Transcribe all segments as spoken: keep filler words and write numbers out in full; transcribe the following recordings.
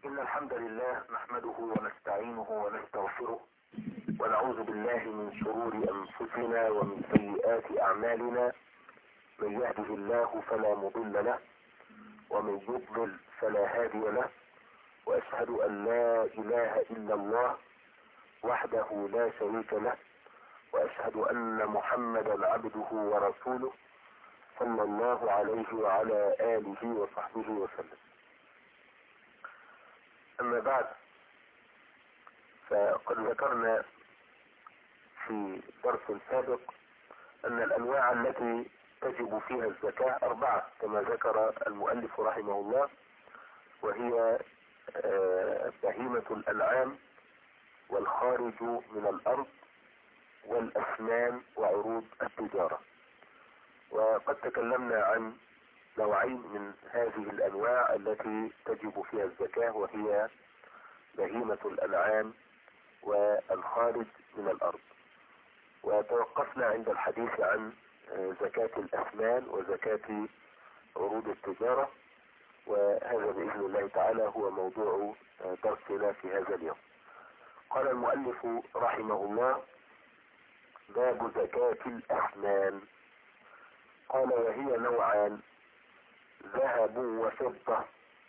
إن الحمد لله نحمده ونستعينه ونستغفره ونعوذ بالله من شرور أنفسنا ومن سيئات أعمالنا. من يهده الله فلا مضل له ومن يضلل فلا هادي له، وأشهد أن لا إله إلا الله وحده لا شريك له، وأشهد أن محمدا عبده ورسوله صلى الله عليه وعلى آله وصحبه وسلم. أما بعد، فقد ذكرنا في درس سابق أن الأنواع التي تجب فيها الزكاة أربعة كما ذكر المؤلف رحمه الله، وهي بهيمة الأنعام والخارج من الأرض والأثمان وعروض التجارة. وقد تكلمنا عن نوعين من هذه الأنواع التي تجب فيها الزكاة، وهي بهيمة الأنعام والخارج من الأرض، وتوقفنا عند الحديث عن زكاة الأثمان وزكاة عروض التجارة، وهذا بإذن الله تعالى هو موضوع درسنا في هذا اليوم. قال المؤلف رحمه الله: باب زكاة الأثمان. قال: وهي نوعان: ذهب وفضة،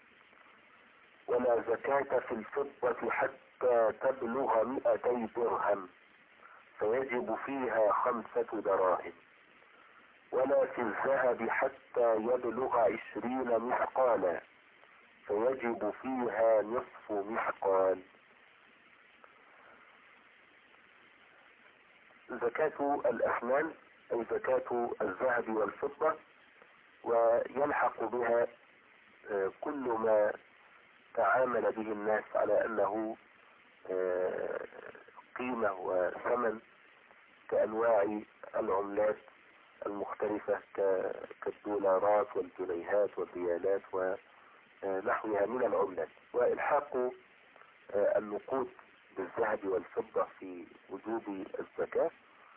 ولا زكاة في الفضة حتى تبلغ مئتي درهم فيجب فيها خمسة دراهم، ولا في الذهب حتى يبلغ عشرين مثقالا فيجب فيها نصف مثقال. زكاة الأثمان أي زكاة الذهب والفضة، ويلحق بها كل ما تعامل به الناس على أنه قيمة وثمن، كأنواع العملات المختلفة كالدولارات والجنيهات والريالات ونحوها من العملات. وإلحاق النقود بالذهب والفضة في وجوب الزكاة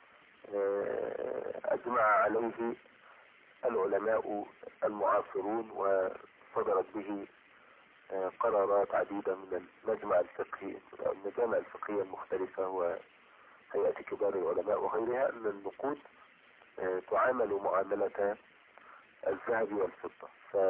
أجمع عليه العلماء المعاصرون، وصدرت به قرارات عديدة من المجمع الفقهي المجامع الفقهية المختلفة وهيئة كبار العلماء وغيرها، أن النقود تعامل معاملة الذهب والفضة.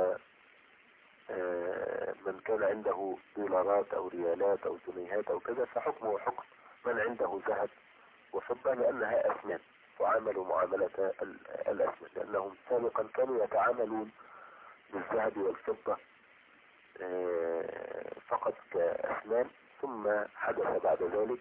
فمن كان عنده دولارات أو ريالات أو جنيهات أو كذا فحكمه حكم من عنده ذهب وفضة، لأنها أثمان تعامل معاملة الأثمان، لأنهم سابقا كانوا يتعاملون بالذهب والفضة فقط كأثمان، ثم حدث بعد ذلك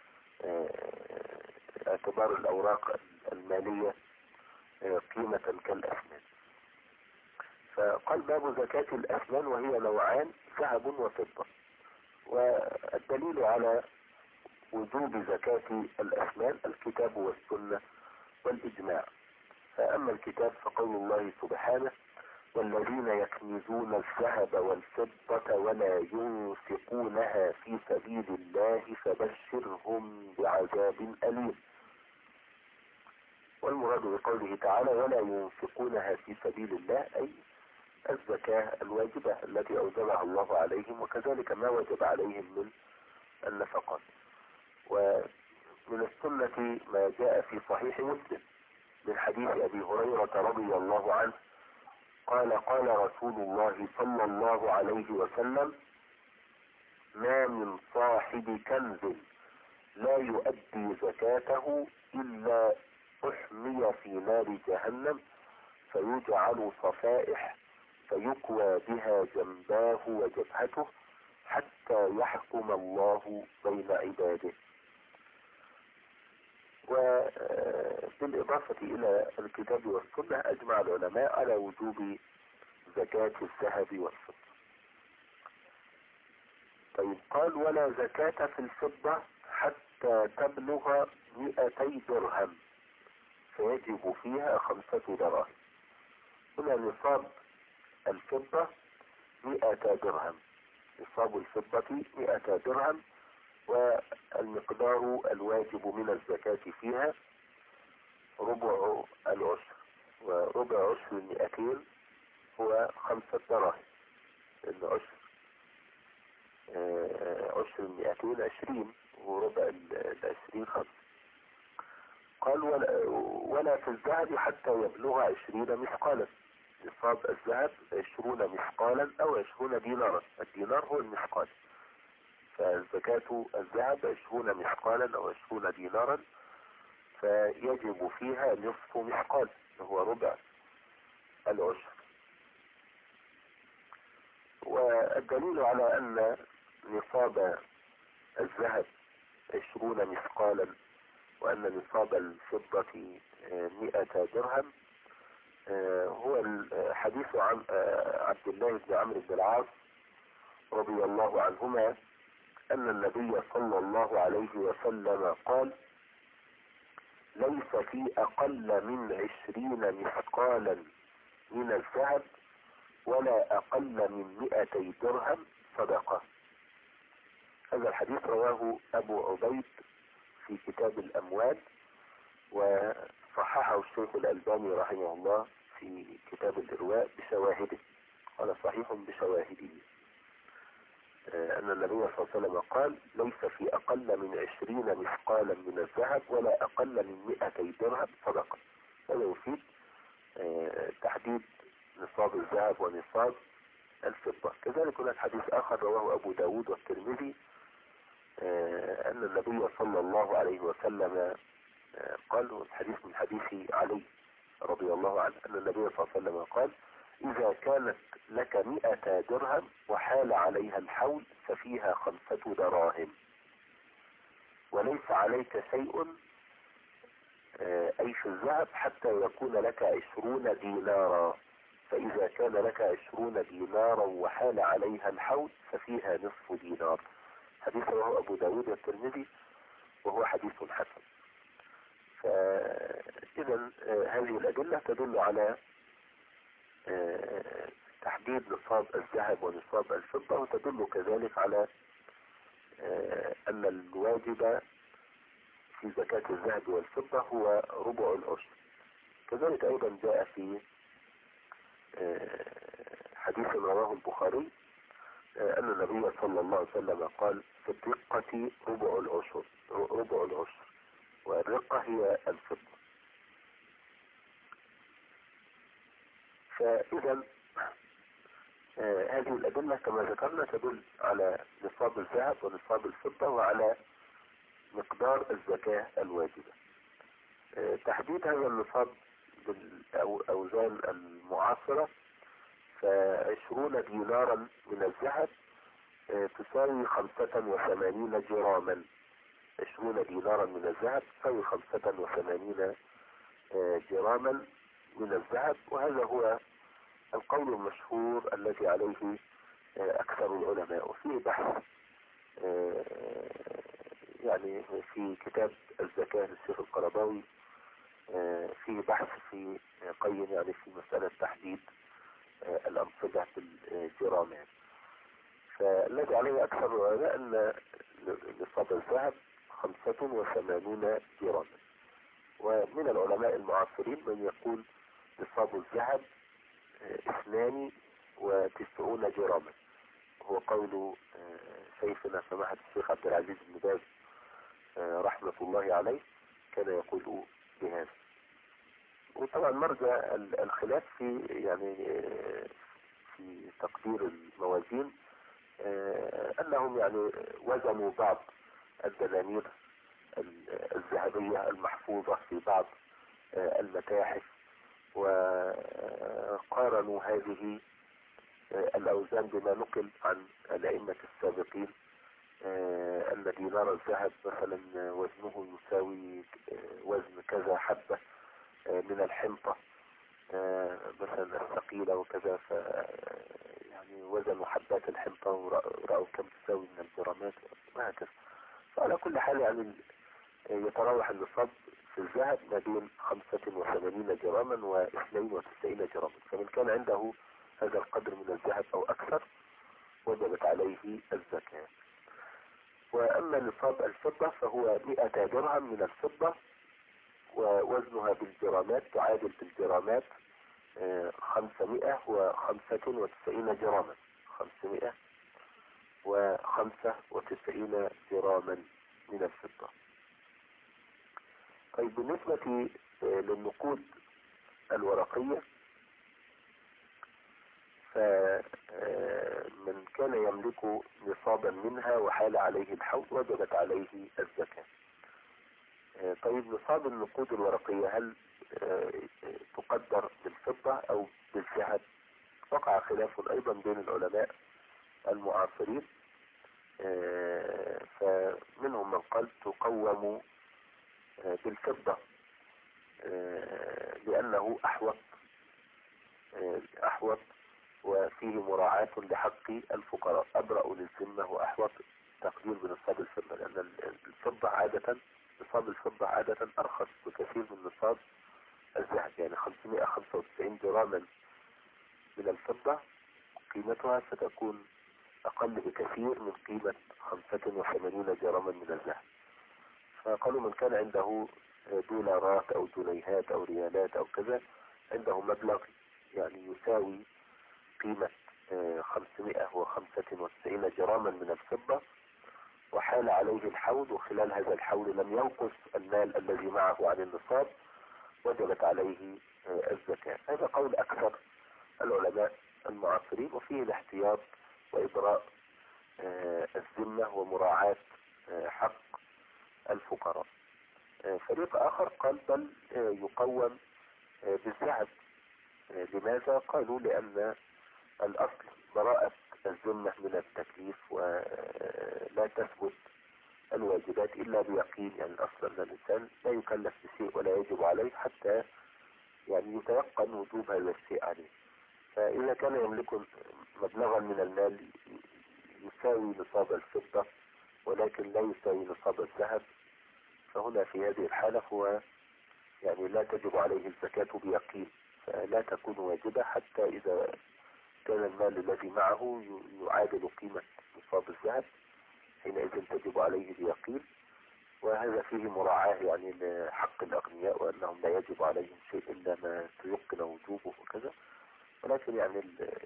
اعتبار الأوراق المالية قيمة كالأثمان. فقال: باب زكاة الأثمان، وهي نوعان: ذهب وفضة. والدليل على وجوب زكاة الأثمان الكتاب والسنة والإجماع. فأما الكتاب فقول الله سبحانه: والذين يكنزون الذهب والفضة ولا ينفقونها في سبيل الله فبشرهم بعذاب أليم. والمراد بقوله تعالى ولا ينفقونها في سبيل الله أي الزكاة الواجبة التي أوجبها الله عليهم، وكذلك ما وجب عليهم من النفقات. ومن السنة ما جاء في صحيح مسلم من حديث أبي هريرة رضي الله عنه قال: قال رسول الله صلى الله عليه وسلم: ما من صاحب كنز لا يؤدي زكاته إلا أحمي في نار جهنم فيجعل صفائح فيكوى بها جنباه وجبهته حتى يحكم الله بين عباده. وبالإضافة إلى الكتاب والسنة أجمع العلماء على وجوب زكاة الذهب والفضة. طيب، قال: ولا زكاة في الفضة حتى تبلغ مئتي درهم فيجب فيها خمسة دراهم. هنا نصاب الفضة مئة درهم، نصاب الفضة مئة درهم، والمقدار الواجب من الزكاة فيها ربع العشر، وربع عشر المئتين هو خمسة دراهم، العشر عشر المئتين عشرين، وربع العشرين خمس. قال ولا, ولا في الذهب حتى يبلغ عشرين مثقالا. نصاب الذهب عشرون مثقالا او عشرون دينارا، الدينار هو المثقال، فزكاة الذهب عشرون مثقالا او عشرون دينارا، فيجب فيها نصف مثقال وهو ربع العشر. والدليل على ان نصاب الذهب عشرون مثقالا وان نصاب الفضة مئة درهم هو الحديث عن عبد الله بن عمرو بن العاص رضي الله عنهما ان النبي صلى الله عليه وسلم قال: ليس في اقل من عشرين مثقالا من الذهب ولا اقل من مئتي درهم صدقة. هذا الحديث رواه ابو عبيد في كتاب الاموال، وصححه الشيخ الالباني رحمه الله في كتاب الارواء بشواهده، قال صحيح بشواهده، ان النبي صلى الله عليه وسلم قال: ليس في اقل من عشرين مثقالا من الذهب ولا اقل من مئتي درهم صدقة. هذا يفيد تحديد نصاب الذهب ونصاب الفضة. كذلك هناك حديث اخر رواه ابو داود والترمذي ان النبي صلى الله عليه وسلم قال، الحديث من حديث علي رضي الله عنه، ان النبي صلى الله عليه وسلم قال: اذا كانت لك مئة درهم وحال عليها الحول ففيها خمسة دراهم، وليس عليك شيء اي في الذهب حتى يكون لك عشرون دينارا، فاذا كان لك عشرون دينارا وحال عليها الحول ففيها نصف دينار. حديث رواه ابو داود والترمذي وهو حديث حسن. فاذا هذه الادلة تدل على تحديد نصاب الذهب ونصاب الفضة، وتدل كذلك على ان الواجب في زكاة الذهب والفضة هو ربع العشر. كذلك ايضا جاء في حديث رواه البخاري ان النبي صلى الله عليه وسلم قال: في الرقة ربع العشر، ربع العشر، والرقة هي الفضة. فاذا هذه الادلة كما ذكرنا تدل على نصاب الذهب ونصاب الفضة وعلى مقدار الزكاة الواجبة. تحديد هذا النصاب بالاوزان المعاصرة، فعشرون دينارا من الذهب تساوي خمسة وثمانين جراما. عشرون دينارا من الذهب تساوي خمسة وثمانين جراما من الذهب، وهذا هو القول المشهور الذي عليه اكثر العلماء. وفيه بحث يعني في كتاب الزكاة للشيخ القرضاوي فيه بحث في قيم يعني في مسألة تحديد الأنصبة بالجرام. يعني فالذي عليه أكثر العلماء أن نصاب الذهب خمسة وثمانون جراما، ومن العلماء المعاصرين من يقول نصاب الذهب اثنان وتسعون جراما، هو قول شيخنا سماحة الشيخ عبد العزيز بن باز رحمة الله عليه، كان يقول بهذا. وطبعا مرجع الخلاف في يعني في تقدير الموازين انهم يعني وزنوا بعض الدنانير الذهبية المحفوظة في بعض المتاحف وقارنوا هذه الاوزان بما نقل عن الائمة السابقين ان دينار الذهب مثلا وزنه يساوي وزن كذا حبة من الحنطة مثلا الثقيلة وكذا، ف يعني وزنوا حبات الحنطة ورأوا كم تساوي من الجرامات وهكذا. فعلى كل حال يعني يتراوح النصاب في الذهب ما بين خمسة وثمانين جراما واثنين وتسعين جراما، فمن كان عنده هذا القدر من الذهب او اكثر وجبت عليه الزكاة. واما نصاب الفضة فهو مئة درهم من الفضة، ووزنها بالجرامات تعادل بالجرامات خمسمائة وخمسة وتسعين جراما، خمسمائة وخمسة خمسة وتسعين جراما من الفضة. طيب بالنسبة للنقود الورقية، فمن كان يملك نصابا منها وحال عليه الحول وجبت عليه الزكاة. طيب نصاب النقود الورقية هل تقدر بالفضة او بالذهب؟ وقع خلاف ايضا بين العلماء المعاصرين، فمنهم من قال تقوم بالفضة لأنه أحوط أحوط وفيه مراعاة لحق الفقراء، أبرأ للذمة وأحوط تقدير بنصاب الفضة، لأن الفضة عادة نصاب الفضة عادة أرخص بكثير من نصاب الذهب. يعني خمسمائة وخمسة وتسعين جراما من الفضة قيمتها ستكون أقل بكثير من قيمة خمسة وثمانين جراما من الذهب. فقالوا من كان عنده دولارات أو جنيهات أو ريالات أو كذا، عنده مبلغ يعني يساوي قيمة خمسمائة وخمسة وتسعين جراما من الفضة وحال عليه الحول، وخلال هذا الحول لم ينقص المال الذي معه عن النصاب، وجبت عليه الزكاة. هذا قول أكثر العلماء المعاصرين، وفيه الاحتياط وإبراء الذمة ومراعاة حق الفقراء. فريق آخر قال بل يقوم بالذهب. لماذا؟ قالوا لأن الأصل براءة الذمة من التكليف، ولا تثبت الواجبات إلا بيقين. يعني الأصل أن الإنسان لا يكلف بشيء ولا يجب عليه حتى يعني يتيقن وجوب هذا الشيء عليه. فإذا كان يملك مبلغا من المال يساوي نصاب الفضة ولكن لا يساوي نصاب الذهب، فهنا في هذه الحالة هو يعني لا تجب عليه الزكاة بيقين، فلا تكون واجبة حتى إذا كان المال الذي معه يعادل قيمة نصاب الذهب، حينئذ تجب عليه بيقين. وهذا فيه مراعاة يعني لحق الأغنياء وأنهم لا يجب عليهم شيء إلا ما تيقن وجوبه وكذا. ولكن يعني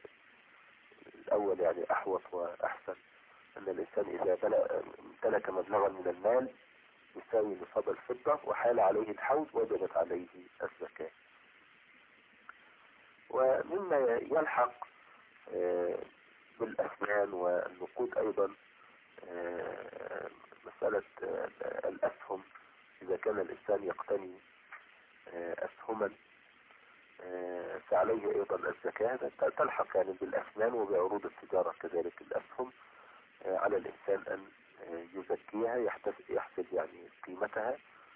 الأول يعني أحوط وأحسن أن الإنسان إذا امتلك مبلغا من المال يساوي نصاب الفضة وحال عليه الحول وجبت عليه الزكاة. ومما يلحق بالأثمان والنقود أيضا مسألة الأسهم. إذا كان الإنسان يقتني أسهما فعليه أيضا الزكاة، تلحق يعني بالأثمان وبعروض التجارة كذلك. الأسهم على الإنسان أن يزكيها، يحسب يعني قيمتها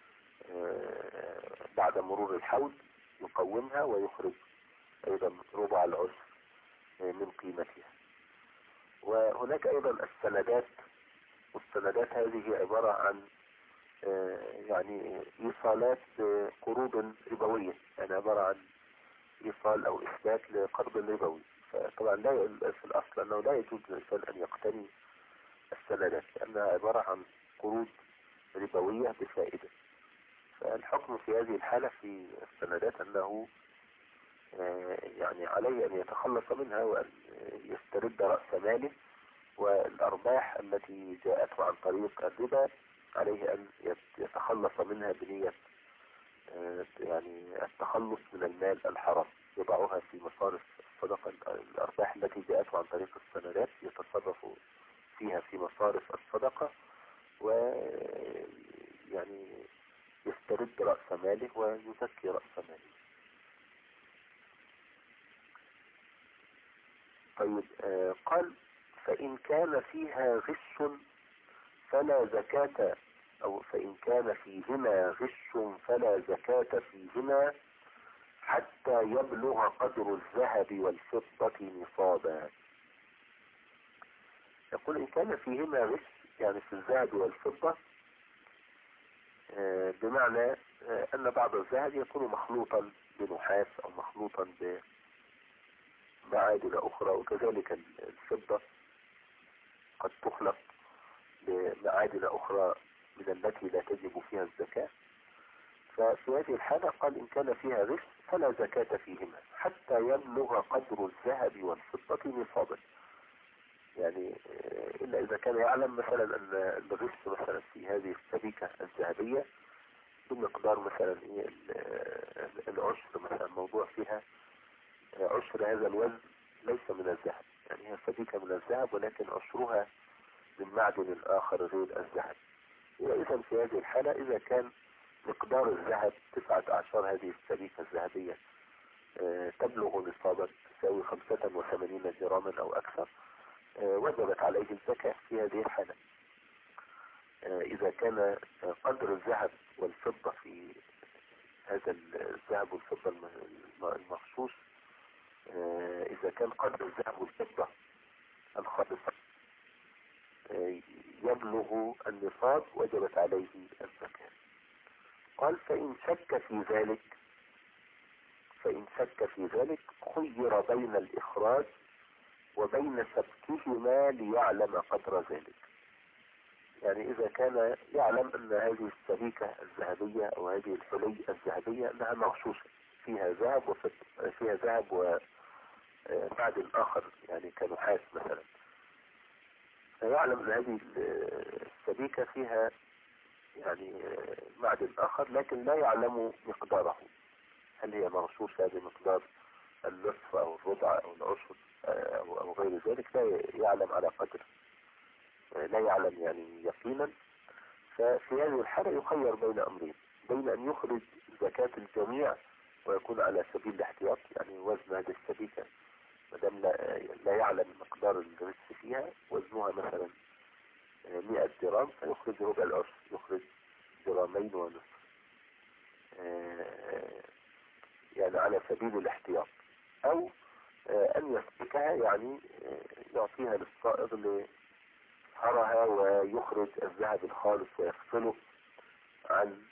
بعد مرور الحول، يقومها ويخرج أيضا ربع العشر من قيمتها. وهناك أيضا السندات، والسندات هذه عبارة عن يعني إيصالات قروض ربوية، يعني عبارة عن إيصال أو إثبات لقرض ربوي. فطبعا لا في الأصل أنه لا يجوز للإنسان أن يقتني السندات لأنها عبارة عن قروض ربوية بفائدة. فالحكم في هذه الحالة في السندات أنه يعني عليه أن يتخلص منها وأن يسترد رأس ماله، والأرباح التي جاءته عن طريق الربا عليه أن يتخلص منها بنية يعني التخلص من المال الحرام، يضعها في مصارف الصدقة. الأرباح التي جاءته عن طريق السندات يتصرف فيها في مصارف الصدقة، ويعني يسترد رأس ماله ويزكي رأس ماله. طيب آه قال فإن كان فيها غش فلا زكاة، أو فإن كان فيهما غش فلا زكاة فيهما حتى يبلغ قدر الذهب والفضة نصابا. يقول إن كان فيهما غش يعني في الذهب والفضة، آه بمعنى آه أن بعض الذهب يكون مخلوطا بنحاس أو مخلوطا بمعادن أخرى، وكذلك الفضة قد تخلط بمعادن أخرى من التي لا تجب فيها الزكاة. ففي هذه الحالة قال إن كان فيها غش فلا زكاة فيهما حتى يبلغ قدر الذهب والفضة نصابا. يعني إلا إذا كان يعلم مثلا أن الغش مثلا في هذه السبيكة الذهبية بمقدار مثلا إيه العشر، مثلا موضوع فيها عشر هذا الوزن ليس من الذهب، يعني هي سبيكة من الذهب ولكن عشرها من معدن آخر غير الذهب. وإذا في هذه الحالة إذا كان مقدار الذهب تسعة عشر هذه السبيكة الذهبية تبلغ نصابا تساوي خمسة وثمانين جراما أو أكثر، وجبت عليه الزكاة في هذه الحالة. إذا كان قدر الذهب والفضة في هذا الذهب والفضة المخصوص، إذا كان قدر الذهب والفضة الخالصة يبلغ النصاب وجبت عليه الزكاة. قال فإن شك في ذلك فإن شك في ذلك خير بين الإخراج وبين سبكهما ليعلم قدر ذلك. يعني إذا كان يعلم أن هذه السبيكة الذهبية أو هذه الحلي الذهبية أنها مغشوشة فيها ذهب وفضة، فيها ذهب ومعدن آخر يعني كنحاس مثلا، فيعلم أن هذه السبيكة فيها يعني معدن آخر لكن لا يعلم مقداره، هل هي مغشوشة بمقدار النصف أو الربع أو العشر أو غير ذلك، لا يعلم على قدر، لا يعلم يعني يقينا. ففي هذه الحالة يخير بين أمرين، بين أن يخرج زكاة الجميع ويكون على سبيل الاحتياط، يعني وزن هذه السبيكة مدام لا, لا يعلم مقدار الغش فيها، وزنها مثلا مئة جرام فيخرج ربع العشر، يخرج جرامين ونصف يعني على سبيل الاحتياط، أو أن يسبكها يعني يعطيها للصائغ ليصهرها ويخرج الذهب الخالص ويفصله عن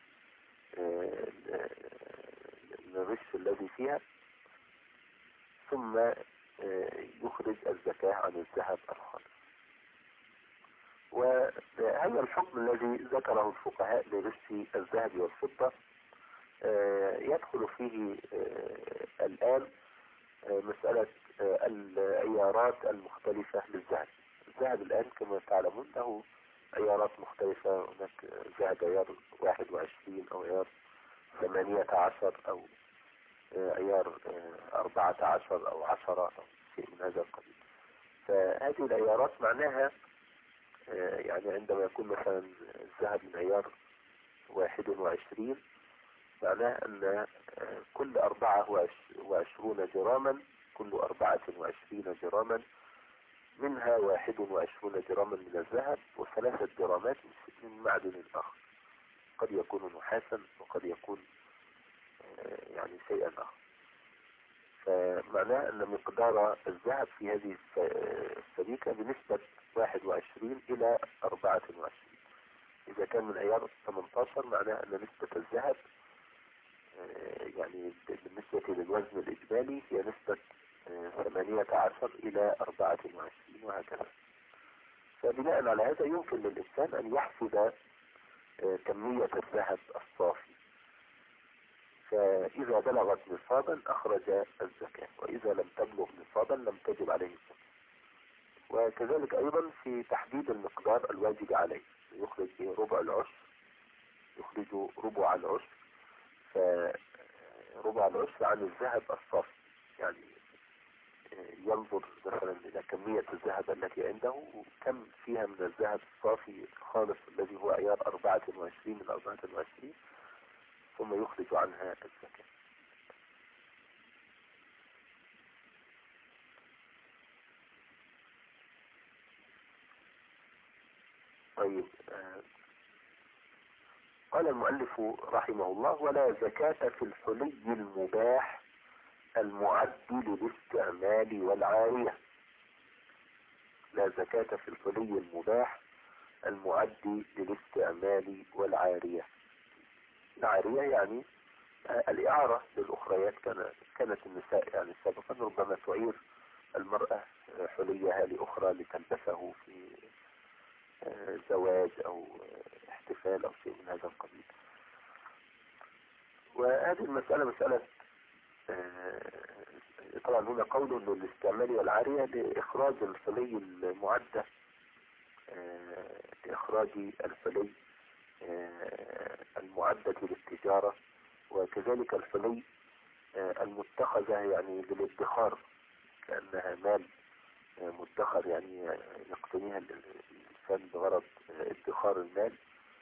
الغش الذي فيها، ثم يخرج الزكاة عن الذهب الخالص. وهذا الحكم الذي ذكره الفقهاء لغش الذهب والفضة يدخل فيه الآن مسألة العيارات المختلفة للذهب. الذهب الآن كما تعلمون له عيارات مختلفة، هناك ذهب عيار واحد وعشرين أو عيار ثمانية عشر أو عيار أربعة عشر أو عشرة أو شيء من هذا القبيل. فهذه العيارات معناها يعني عندما يكون مثلا الذهب من عيار واحد وعشرين معناه أن كل أربعة وعشرون جراما كل أربعة وعشرين جراما منها واحد وعشرون جراما من الذهب وثلاثة جرامات من معدن آخر، قد يكون نحاسا وقد يكون يعني شيئا آخر. فمعناه أن مقدار الذهب في هذه السبيكة بنسبة واحد وعشرين إلى أربعة وعشرين. إذا كان من عيار ثمانية عشر معناه أن نسبة الذهب يعني بالنسبة للوزن الإجمالي هي نسبة ثمانية عشر إلى أربعة وعشرين وهكذا. فبناء على هذا يمكن للإنسان أن يحسب كمية الذهب الصافي، فإذا بلغت نصابا أخرج الزكاة، وإذا لم تبلغ نصابا لم تجب عليه الزكاة. وكذلك أيضا في تحديد المقدار الواجب عليه، يخرج ربع العشر، يخرج ربع العشر، فربع العشر عن الذهب الصافي، يعني ينظر مثلا إلى كمية الذهب التي عنده وكم فيها من الذهب الصافي الخالص الذي هو عيار أربعة وعشرين من أربعة وعشرين، ثم يخرج عنها الزكاة. طيب، قال المؤلف رحمه الله: ولا زكاة في الحلي المباح المعد للاستعمال والعارية. لا زكاة في الحلي المباح المعد للاستعمال والعارية. العارية يعني الإعارة للأخريات. كانت النساء يعني سابقا ربما تعير المرأة حليها لأخرى لتلبسه في زواج أو احتفال أو شيء من هذا القبيل. وهذه المسألة مسألة طبعا هنا قول للاستعمال والعارية لإخراج الفلي المعدة، لإخراج الفلي المعدة للتجارة، وكذلك الفلي المتخذة يعني للادخار، كأنها مال مدخر يعني يقتنيها الإنسان بغرض ادخار المال.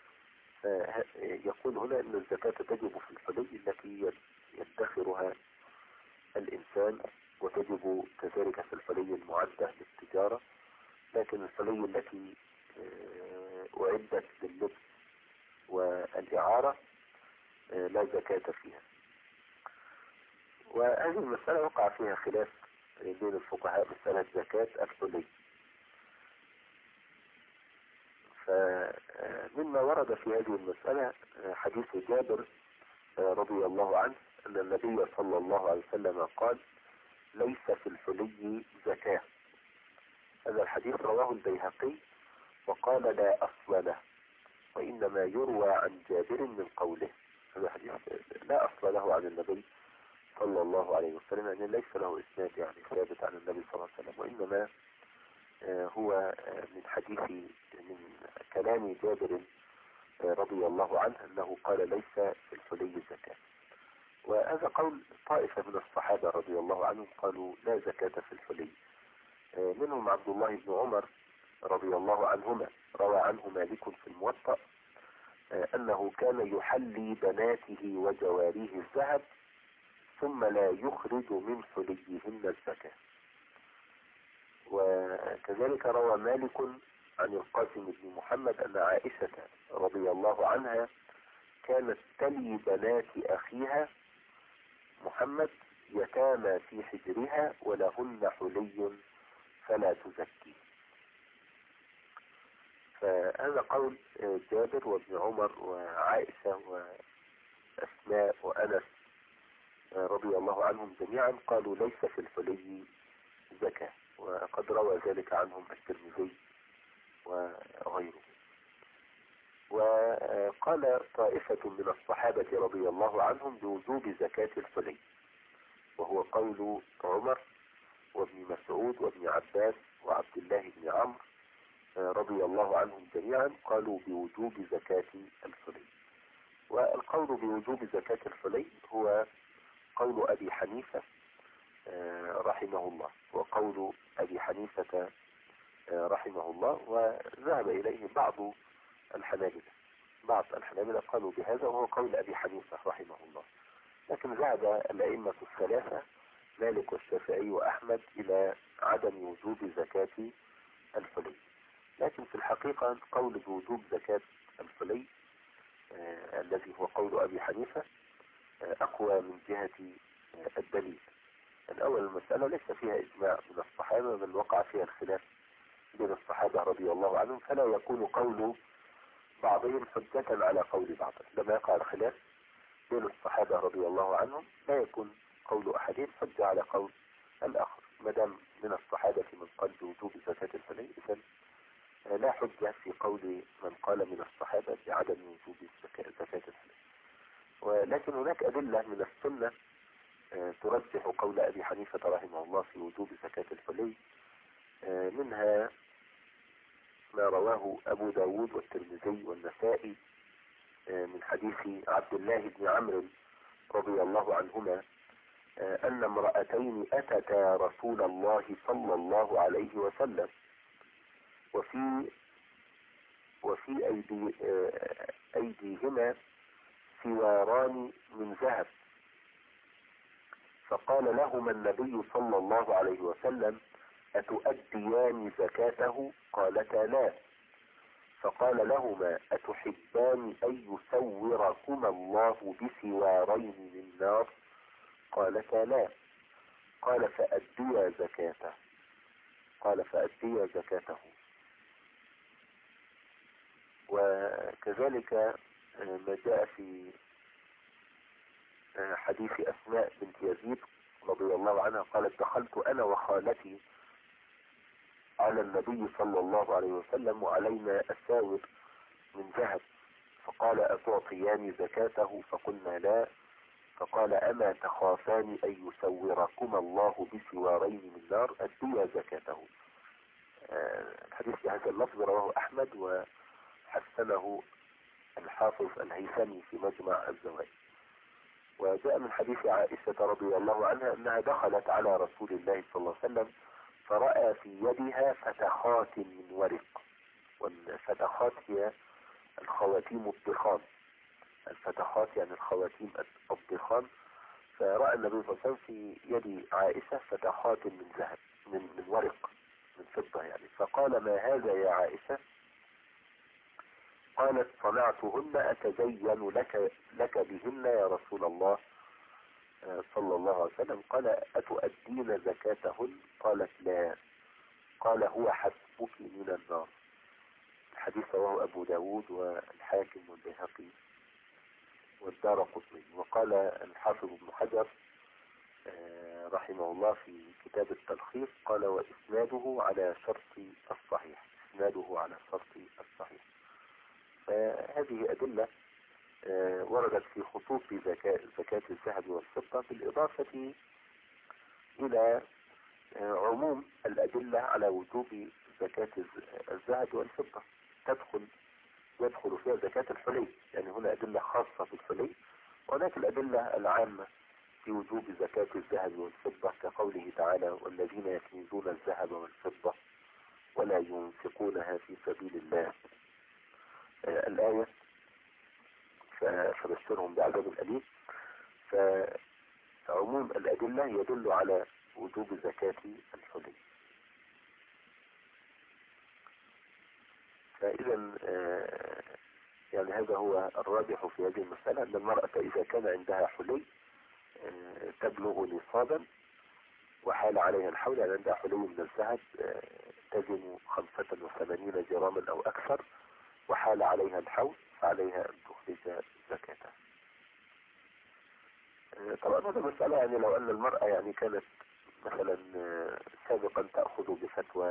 يقول هنا أن الزكاة تجب في الفلي التي يدخرها الإنسان، وتجب كذلك في الفلي المعدة للتجارة، لكن الفلي التي أعدت لللبس والإعارة لا زكاة فيها. وهذه المسألة وقع فيها خلاف بين الفقهاء، مسألة زكاة الفلي. فمما ورد في هذه المسألة حديث جابر رضي الله عنه أن النبي صلى الله عليه وسلم قال: ليس في الفلي زكاة. هذا الحديث رواه البيهقي وقال لا أصل له، وإنما يروى عن جابر من قوله. هذا الحديث لا أصل له عن النبي صلى الله عليه وسلم، يعني ليس له إسناد يعني ثابت عن النبي صلى الله عليه وسلم، وإنما هو من حديث من كلام جابر رضي الله عنه أنه قال ليس في الفلي زكاة. وهذا قول طائفة من الصحابة رضي الله عنهم، قالوا لا زكاة في الفلي. منهم عبد الله بن عمر رضي الله عنهما، روى عنه مالك في الموطأ أنه كان يحلي بناته وجواريه الذهب ثم لا يخرج من حليهن الزكاة. وكذلك روى مالك عن القاسم بن محمد أن عائشة رضي الله عنها كانت تلي بنات أخيها محمد يتامى في حجرها ولهن حلي فلا تزكي. فهذا قول جابر وابن عمر وعائشة وأسماء وأنس رضي الله عنهم جميعا، قالوا ليس في الفلي زكاة، وقد روى ذلك عنهم الترمذي وغيره. وقال طائفة من الصحابة رضي الله عنهم بوجوب زكاة الفلي، وهو قول عمر وابن مسعود وابن عباس وعبد الله بن عمرو رضي الله عنهم جميعا، قالوا بوجوب زكاة الفلي. والقول بوجوب زكاة الفلي هو قول أبي حنيفة رحمه الله، وقول أبي حنيفة رحمه الله، وذهب إليه بعض الحنابلة. بعض الحنابلة قالوا بهذا، وهو قول أبي حنيفة رحمه الله. لكن ذهب الأئمة الثلاثة مالك والشافعي وأحمد إلى عدم وجوب زكاة الفلي. لكن في الحقيقة قول بوجوب زكاة الفلي آه الذي هو قول أبي حنيفة آه أقوى من جهة آه الدليل. الأول المسألة ليس فيها إجماع من الصحابة، بل وقع فيها الخلاف بين الصحابة رضي الله عنهم، فلا يكون قول بعضهم حجة على قول بعض. لما يقع الخلاف بين الصحابة رضي الله عنهم لا يكون قول أحدهم حجة على قول الآخر. مدام من الصحابة من قال بوجوب زكاة الفلي، إذن لا حجة في قول من قال من الصحابة بعدم وجوب زكاة الفلي. ولكن هناك أدلة من السنة ترجح قول أبي حنيفة رحمه الله في وجوب زكاة الفلي، منها ما رواه أبو داود والترمذي والنسائي من حديث عبد الله بن عمرو رضي الله عنهما أن امرأتين أتتا رسول الله صلى الله عليه وسلم وفي وفي أيدي أيديهما سواران من ذهب، فقال لهما النبي صلى الله عليه وسلم: أتؤديان زكاته؟ قالتا لا. فقال لهما: أتحبان أن يسوركما الله بسوارين من نار؟ قالتا لا. قال: فأديا زكاته. قال: فأديا زكاته. وكذلك ما جاء في حديث أسماء بنت يزيد رضي الله عنها قالت: دخلت أنا وخالتي على النبي صلى الله عليه وسلم وعلينا أساور من ذهب، فقال: أتعطيان زكاته؟ فقلنا لا. فقال أما تخافان أن يسوركما الله بسوارين من نار أديا زكاته. الحديث بهذا اللفظ رواه أحمد وحسنه الحافظ الهيثمي في مجمع الزوائد. وجاء من حديث عائشة رضي الله عنها أنها دخلت على رسول الله صلى الله عليه وسلم فرأى في يدها فتخات من ورق، والفتخات هي الخواتيم الضخام، الفتخات يعني الخواتيم الضخام. فرأى النبي صلى الله عليه وسلم في يد عائشة فتخات من ذهب من من ورق من فضة يعني. فقال ما هذا يا عائشة؟ قالت صنعتهن أتزين لك لك بهن يا رسول الله صلى الله عليه وسلم. قال أتؤدين زكاتهن؟ قالت لا. قال هو حسبك من النار. الحديث رواه أبو داود والحاكم والبيهقي والدارقطني. وقال الحافظ ابن حجر رحمه الله في كتاب التلخيص قال وإسناده على شرط الصحيح، إسناده على شرط الصحيح. فهذه أدلة وردت في خصوص زكاة, زكاة الذهب والفضة، بالإضافة إلى عموم الأدلة على وجوب زكاة الذهب والفضة. تدخل يدخل فيها زكاة الحلي، يعني هنا أدلة خاصة بالحلي، وهناك الأدلة العامة في وجوب زكاة الذهب والفضة كقوله تعالى والذين يكنزون الذهب والفضة ولا ينفقونها في سبيل الله آه الآية فبشرهم بعذاب أليم. فعموم الأدلة يدل على وجوب زكاة الحلي. فإذا آه يعني هذا هو الراجح في هذه المسألة، أن المرأة إذا كان عندها حلي آه تبلغ نصابا وحال عليها الحول، يعني عندها حلي من الذهب آه تزن خمسة وثمانين جراما أو أكثر وحال عليها الحول، فعليها أن تخرج زكاتها. آه طبعا هذا مسألة يعني لو أن المرأة يعني كانت مثلا آه سابقا تأخذ بفتوى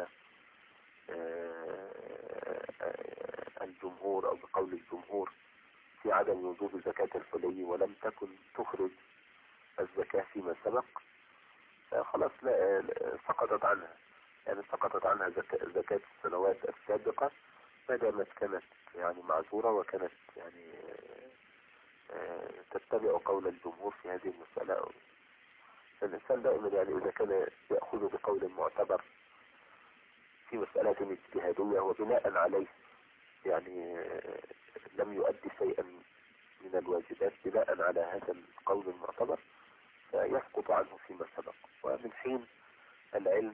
الجمهور أو بقول الجمهور في عدم وجوب زكاة الحلي ولم تكن تخرج الزكاة فيما سبق، خلاص لا سقطت عنها، يعني سقطت عنها زكاة السنوات السابقة ما دامت كانت يعني معذورة وكانت يعني تتبع قول الجمهور في هذه المسألة. الإنسان دائما يعني إذا كان يأخذ بقول معتبر في مسألة اجتهادية وبناء عليه يعني لم يؤدي شيئا من الواجبات بناء على هذا القول المعتبر فيسقط عنه فيما سبق. ومن حين العلم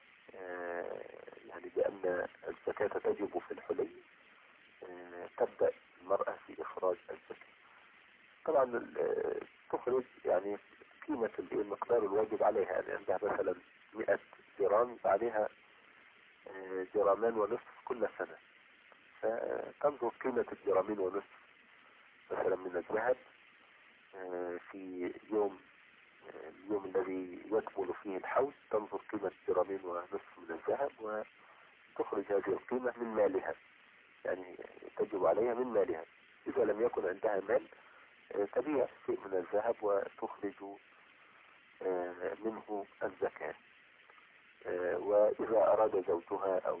يعني بأن الزكاة تجب في الحلي تبدأ المرأة في إخراج الزكاة. طبعا تخرج يعني قيمة المقدار الواجب عليها، يعني عندها مثلا مئة جرام فعليها جرامان ونصف كل سنة، فتنظر قيمة الجرامين ونصف مثلا من الذهب في يوم اليوم الذي يكمل فيه الحول، تنظر قيمة جرامين ونصف من الذهب وتخرج هذه القيمة من مالها، يعني تجب عليها من مالها. إذا لم يكن عندها مال تبيع شيء من الذهب وتخرج منه الزكاة. وإذا أراد زوجها أو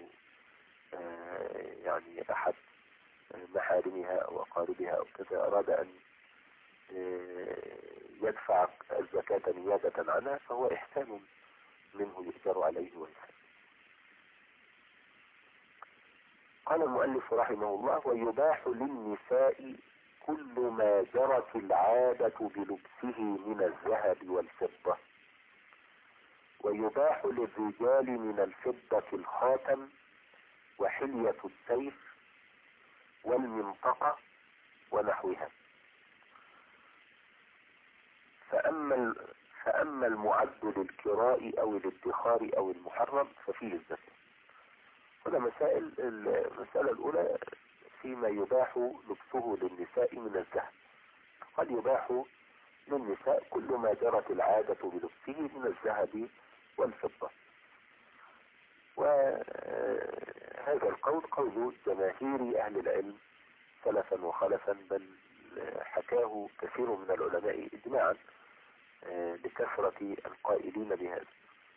يعني أحد محارمها أو أقاربها أو كذا أراد أن يدفع الزكاة نيابة عنها فهو إحسان منه يؤجر عليه ويحسن. قال المؤلف رحمه الله ويباح للنساء كل ما جرت العادة بلبسه من الذهب والفضة، ويباح للرجال من الفضة الخاتم وحلية السيف والمنطقة ونحوها. فأما فأما المعد للكراء أو الادخار أو المحرم ففيه الزكاة. هنا مسائل. المسألة الأولى فيما يباح لبسه للنساء من الذهب. قد يباح للنساء كل ما جرت العادة بلبسه من الذهب والفضة، وهذا القول قول جماهير أهل العلم سلفا وخلفا، بل حكاه كثير من العلماء إجماعا لكثرة القائلين بهذا.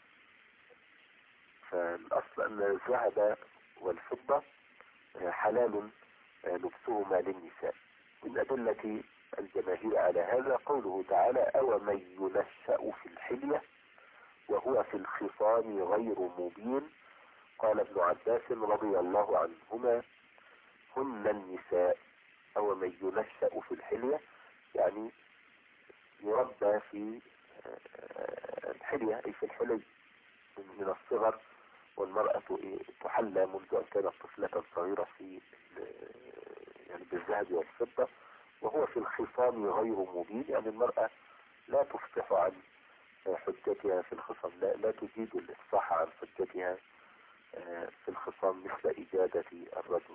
فالأصل أن الذهب والفضة حلال لبسهما للنساء. من أدلة الجماهير على هذا قوله تعالى: أو من ينشأ في الحلية وهو في الخصام غير مبين. قال ابن عباس رضي الله عنهما: هن النساء. أو من ينشأ في الحلية يعني يربى في الحلية أي في الحلي من الصغر، والمرأة تحلى منذ أن كانت طفلة صغيرة في يعني بالذهب والفضة، وهو في الخصام غير مبين يعني المرأة لا تفصح عن حجتها في الخصام، لا, لا تجيد الإفصاح عن حجتها في الخصام مثل إجادة الرجل.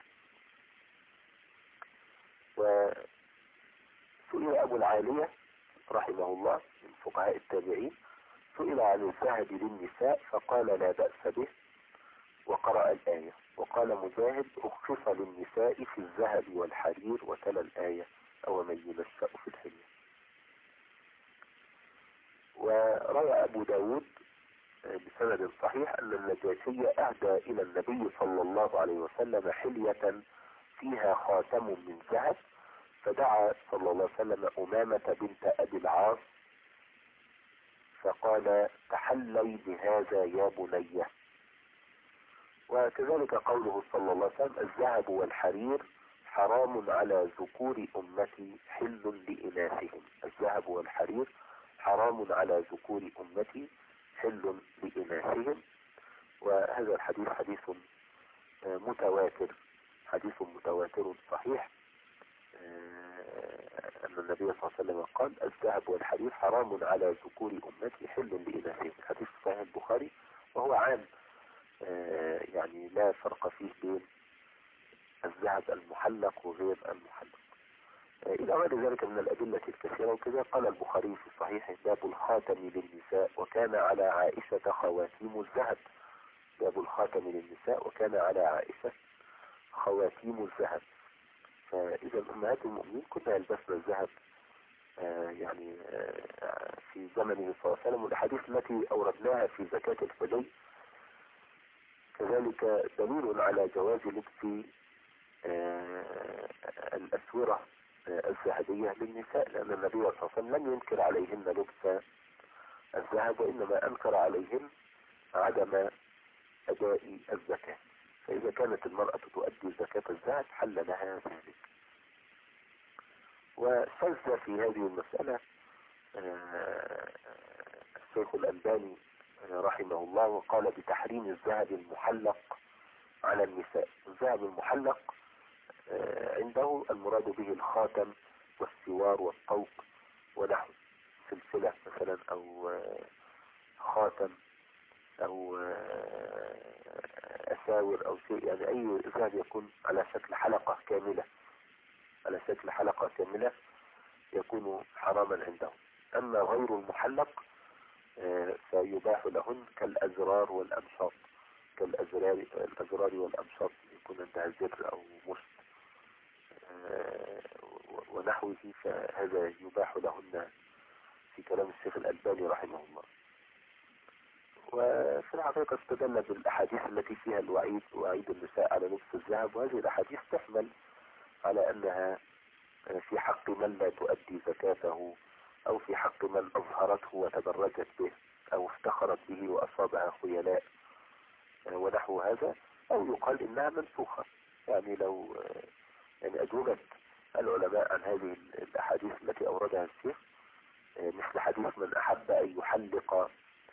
وسئل أبو العالية رحمه الله من فقهاء التابعين، سئل عن الذهب للنساء فقال لا بأس به وقرأ الآية. وقال مجاهد: رخص للنساء في الذهب والحرير، وتلا الآية: أو من ينشأ في الحلية. وروى أبو داود بسند صحيح أن النجاشي أهدى إلى النبي صلى الله عليه وسلم حلية فيها خاتم من ذهب، فدعا صلى الله عليه وسلم أمامة بنت أبي العاص فقال: تحلي بهذا يا بني. وكذلك قوله صلى الله عليه وسلم: الذهب والحرير حرام على ذكور أمتي حل لإناثهم. الذهب والحرير حرام على ذكور أمتي حل لإناثهم. وهذا الحديث حديث متواتر، حديث متواتر صحيح أن النبي صلى الله عليه وسلم قال: الذهب والحرير حرام على ذكور أمتي حل لإناثهم. حديث صحيح البخاري، وهو عام يعني لا فرق فيه بين الذهب المحلق وغير المحلق إلى غير ذلك من الأدلة الكثيرة. وكذا قال البخاري في صحيح: باب الخاتم للنساء وكان على عائشة خواتيم الذهب. باب الخاتم للنساء وكان على عائشة خواتيم الذهب. فإذا أمهات المؤمنين كنا يلبسن الذهب آه يعني آه في زمنه صلى الله عليه وسلم. والأحاديث التي أوردناها في زكاة الحلي كذلك دليل على جواز لبس آه الأسورة آه الذهبية للنساء، لأن النبي صلى الله عليه وسلم لم ينكر عليهن لبس الذهب، وإنما أنكر عليهن عدم أداء الزكاة. فإذا كانت المرأة تؤدي زكاة الذهب حل لها ذلك. وشذ في هذه المسألة الشيخ الألباني رحمه الله وقال بتحريم الذهب المحلق على النساء. الذهب المحلق عنده المراد به الخاتم والسوار والطوق ونحو سلسلة مثلا أو خاتم أو أساور أو شيء، يعني أي ذهب يكون على شكل حلقة كاملة، على شكل حلقة كاملة يكون حراما عندهم. أما غير المحلق فيباح لهن كالأزرار والأمشاط، كالأزرار الأزرار والأمشاط يكون عندها زر أو مشت ونحوه، فهذا يباح لهن في كلام الشيخ الألباني رحمه الله. وفي الحقيقة استدل بالأحاديث التي فيها الوعيد، وعيد النساء على لبس الذهب، وهذه الأحاديث تحمل على أنها في حق من لا تؤدي زكاته، أو في حق من أظهرته وتبرجت به، أو افتخرت به وأصابها خيلاء ونحو هذا، أو يقال إنها منسوخة. يعني لو يعني أجوبت العلماء عن هذه الأحاديث التي أوردها الشيخ، مثل حديث من أحب أن يحلق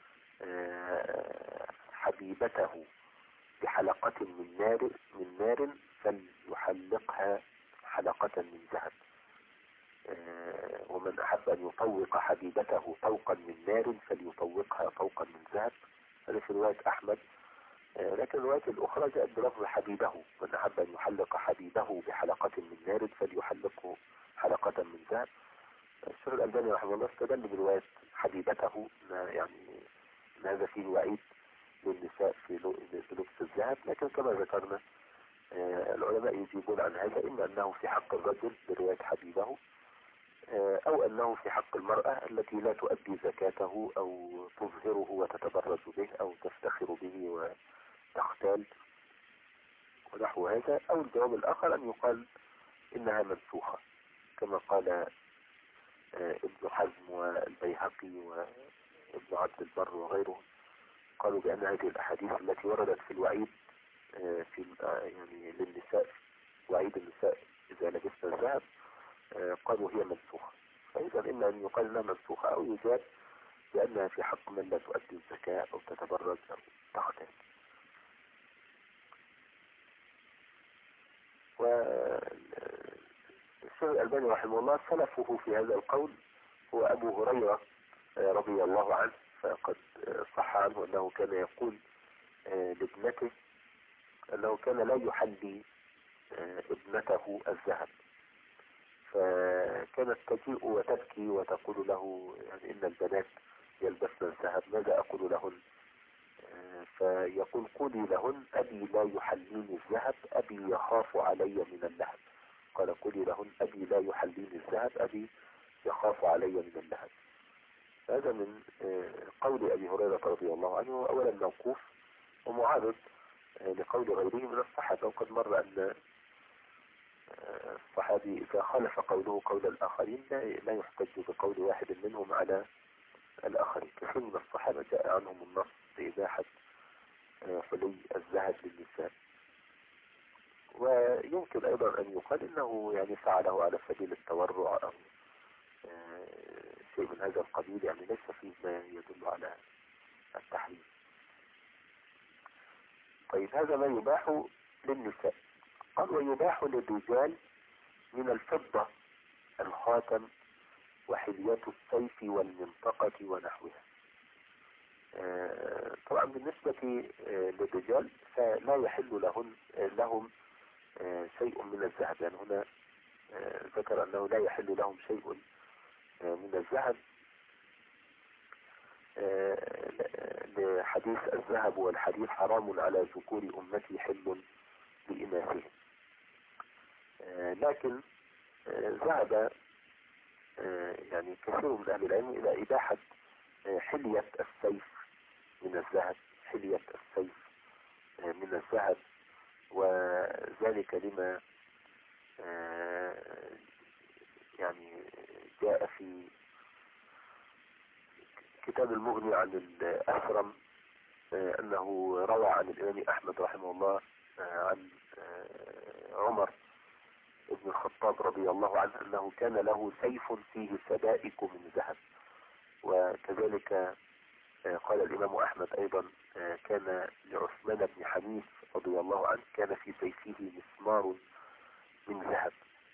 حبيبته بحلقة من نار من نار فليحلقها حلقة من ذهب، ومن أحب أن يطوق حبيبته طوقا من نار فليطوقها طوقا من ذهب. هذا في رواية أحمد، لكن الرواية الأخرى جاءت بلفظ حبيبه: من أحب أن يحلق حبيبه بحلقة من نار فليحلقه حلقة من ذهب. الشيخ الألباني رحمه الله استدل برواية حبيبته يعني ان هذا فيه وعيد للنساء في لبس الذهب، لكن كما ذكرنا العلماء يجيبون عن هذا إما أنه في حق الرجل برواية حبيبه، أو أنه في حق المرأة التي لا تؤدي زكاته أو تظهره وتتبرز به أو تفتخر به وتختال ونحو هذا. أو الجواب الآخر أن يقال إنها منسوخة كما قال ابن حزم والبيهقي وابن عبد البر وغيرهم، قالوا بأن هذه الأحاديث التي وردت في الوعيد في يعني للنساء، وعيد النساء إذا لبسنا الذهب، قالوا هي منسوخة. فإذا إما أن يقال إنها منسوخة أو يجاب بأنها في حق من لا تؤدي الزكاة أو تتبرز أو تختال. والشيخ الألباني رحمه الله سلفه في هذا القول هو أبو هريرة رضي الله عنه، فقد صح عنه أنه كان يقول لابنته أنه كان لا يحلي ابنته الذهب، فكانت تجيء وتبكي وتقول له يعني إن البنات يلبسن الذهب ماذا أقول لهن؟ فيقول قولي لهن أبي لا يحليني الذهب أبي يخاف علي من اللهب. قال قولي لهن أبي لا يحليني الذهب أبي يخاف علي من اللهب. هذا من قول أبي هريرة رضي الله عنه، أولا موقوف ومعارض لقول غيره من الصحابة. وقد مر أن الصحابي إذا خالف قوله قول الآخرين لا يحتج بقول واحد منهم على الآخرين. كثير من الصحابة جاء عنهم النص بإباحة حلي الذهب للنساء. ويمكن أيضا أن يقال إنه يعني فعله على سبيل التورع أو شيء من هذا القبيل، يعني ليس فيه ما يدل على التحريم. طيب هذا ما يباح للنساء. قال ويباح للرجال من الفضة الخاتم وحلية السيف والمنطقة ونحوها. طبعا بالنسبة للرجال فلا يحل لهم لهم شيء من الذهب، يعني هنا ذكر أنه لا يحل لهم شيء من الذهب لحديث الذهب والحديد حرام على ذكور أمتي حل لإناثهم. لكن ذهب يعني كثير من أهل العلم إلى إباحة حلية السيف من الذهب، حلية السيف من الذهب، وذلك لما يعني جاء في كتاب المغني عن الأثرم أنه روى عن الإمام أحمد رحمه الله عن عمر ابن الخطاب رضي الله عنه أنه كان له سيف فيه سبائك من ذهب. وكذلك قال الإمام أحمد أيضا كان لعثمان بن حنيف رضي الله عنه كان في سيفه مسمار من ذهب.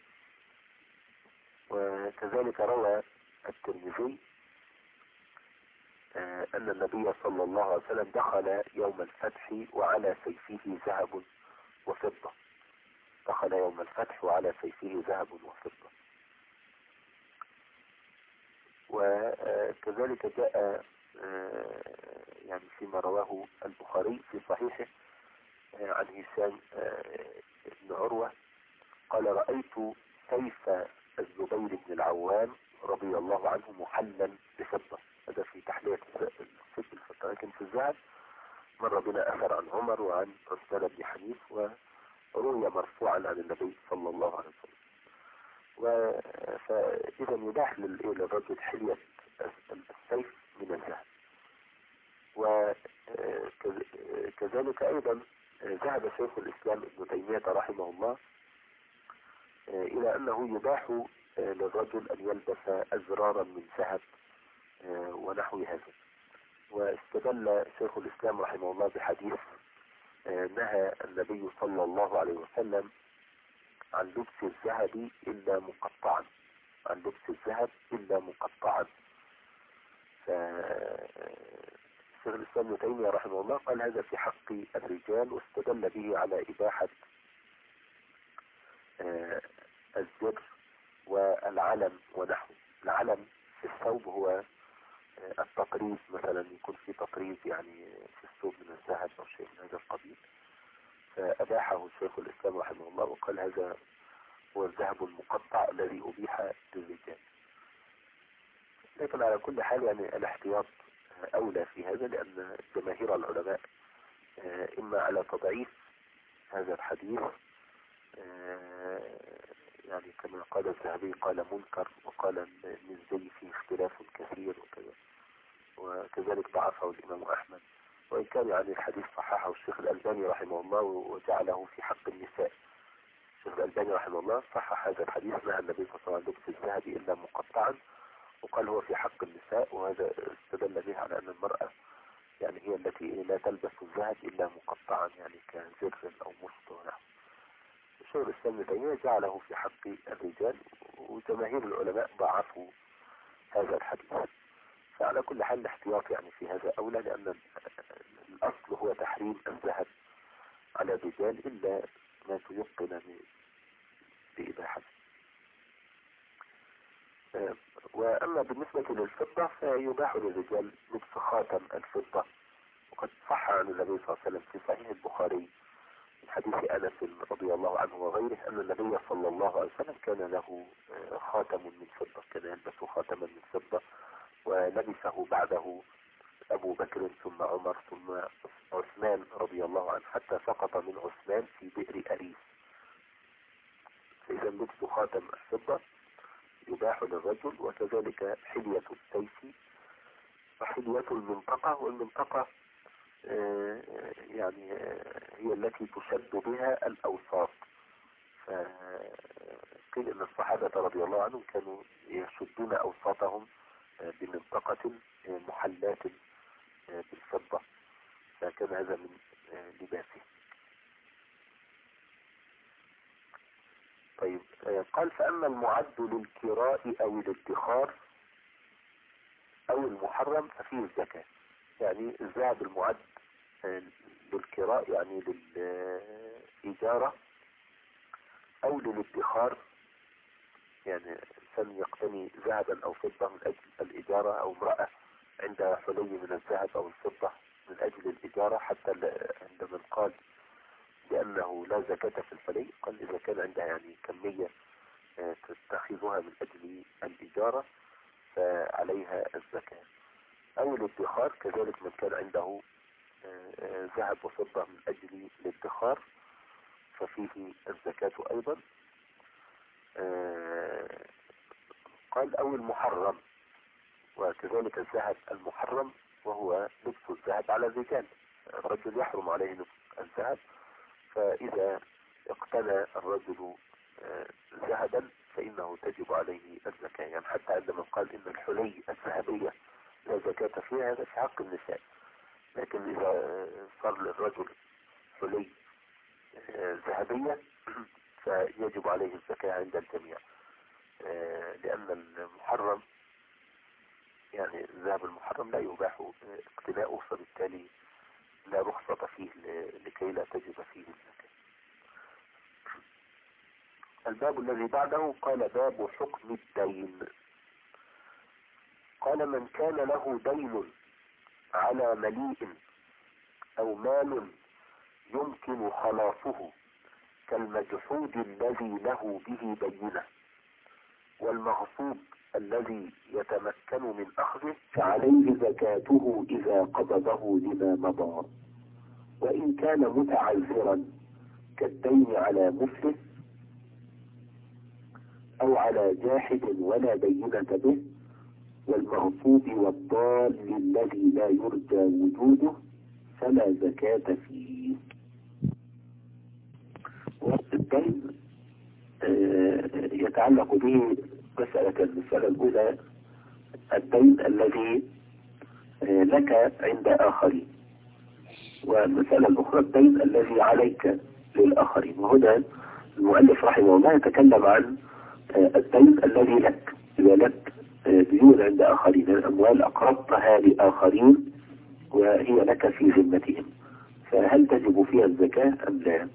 وكذلك روى الترمذي أن النبي صلى الله عليه وسلم دخل يوم الفتح وعلى سيفه ذهب وفضة، دخل يوم الفتح وعلى سيفه ذهب وفضة. وكذلك جاء يعني فيما رواه البخاري في صحيحه عن هشام بن عروة قال رأيت سيف الزبير بن العوام رضي الله عنه محلا بفضة. هذا في تحلية السيف بالفضة. لكن في الذهب مر بنا أثر عن عمر وعن عثمان بن حنيف وروي مرفوعا عن النبي صلى الله عليه وسلم. فإذا يباح للرجل حلية السيف من الذهب. وكذلك أيضا ذهب شيخ الإسلام ابن تيمية رحمه الله إلى أنه يباح للرجل أن يلبس أزرارا من ذهب ونحو هذا. واستدل شيخ الإسلام رحمه الله بحديث نهى النبي صلى الله عليه وسلم عن لبس الذهب إلا مقطعا، عن لبس الذهب إلا مقطعا. فشيخ الإسلام ابن تيمية رحمه الله قال هذا في حق الرجال، واستدل به على إباحة الزر والعلم ونحو. العلم في الثوب هو التطريز، مثلا يكون في تطريز يعني في الثوب من الذهب أو شيء من هذا القبيل، فأباحه شيخ الإسلام رحمه الله وقال هذا هو الذهب المقطع الذي أبيح للرجال. لكن على كل حال يعني الاحتياط أولى في هذا، لأن جماهير العلماء إما على تضعيف هذا الحديث، يعني كما قال الذهبي قال منكر، وقال المزي فيه اختلاف كثير وكذا، وكذلك ضعفه الإمام أحمد، وإن كان يعني الحديث صححه الشيخ الألباني رحمه الله وجعله في حق النساء. الشيخ الألباني رحمه الله صحح هذا الحديث، نهى النبي صلى الله عليه وسلم لبس الذهب إلا مقطعا، وقال هو في حق النساء، وهذا استدل به على أن المرأة يعني هي التي لا تلبس الذهب إلا مقطعا، يعني كزر أو مشط ونحو. الشيخ الإسلام ابن تيمية جعله في حق الرجال، وجماهير العلماء ضعفوا هذا الحديث. فعلى كل حال الاحتياط يعني في هذا أولى، لأن الأصل هو تحريم الذهب على الرجال إلا ما تيقن بإباحته. وأما بالنسبة للفضة فيباح للرجال لبس خاتم الفضة، وقد صح عن النبي صلى الله عليه وسلم في صحيح البخاري من حديث أنس رضي الله عنه وغيره أن النبي صلى الله عليه وسلم كان له خاتم من فضة، كان يلبس خاتما من فضة، ولبسه بعده أبو بكر ثم عمر ثم عثمان رضي الله عنه، حتى سقط من عثمان في بئر أريس. فإذا لبس خاتم الفضة يباح للرجل، وكذلك حلية السيف وحلية المنطقة. والمنطقة يعني هي التي تشد بها الأوساط، فقيل أن الصحابة رضي الله عنهم كانوا يشدون أوساطهم بمنطقة محلات بالفضة، فكان هذا من لباسه. طيب، قال فأما المعد للكراء أو الادخار أو المحرم ففيه الزكاة. يعني الذهب المعد للكراء يعني للإجارة أو للادخار، يعني إنسان يقتني ذهبا أو فضة من أجل الإجارة، أو امرأة عندها حلي من الذهب أو الفضة من أجل الإجارة، حتى عندما قال لأنه لا زكاة في الحلي، قال إذا كان عندها يعني كمية تتخذها من أجل الإجارة فعليها الزكاة. أو الادخار كذلك من كان عنده ذهب وفضة من أجل الادخار ففيه الزكاة أيضا. قال أو المحرم، وكذلك الذهب المحرم وهو لبس الذهب على الرجال، الرجل يحرم عليه لبس الذهب، فإذا اقتنى الرجل ذهبا فإنه تجب عليه الزكاة. يعني حتى عندما قال إن الحلي الذهبية لا زكاة فيها، هذا في حق النساء، لكن إذا صار للرجل حلي ذهبية فيجب عليه الزكاة عند الجميع، لأن المحرم يعني الذهب المحرم لا يباح اقتناؤه، فبالتالي لا رخصة فيه لكي لا تجب فيه الزكاة. الباب الذي بعده قال باب حكم الدين. قال من كان له دين على مليء أو مال يمكن خلاصه كالمجحود الذي له به بينة والمغصوب الذي يتمكن من أخذه، فعليه زكاته إذا قبضه لما مضى. وإن كان متعذرا كالدين على مفلس أو على جاحد ولا بينة به، والمغصوب والضال الذي لا يرجى وجوده فلا زكاة فيه. والدين يتعلق به مسألة. المسألة الأولى الدين الذي لك عند آخرين، والمسألة الأخرى الدين الذي عليك للآخرين. وهنا المؤلف رحمه الله يتكلم عن الدين الذي لك. إذا لك ديون عند آخرين، الأموال أقرضتها لآخرين وهي لك في ذمتهم، فهل تجب فيها الزكاة أم لا؟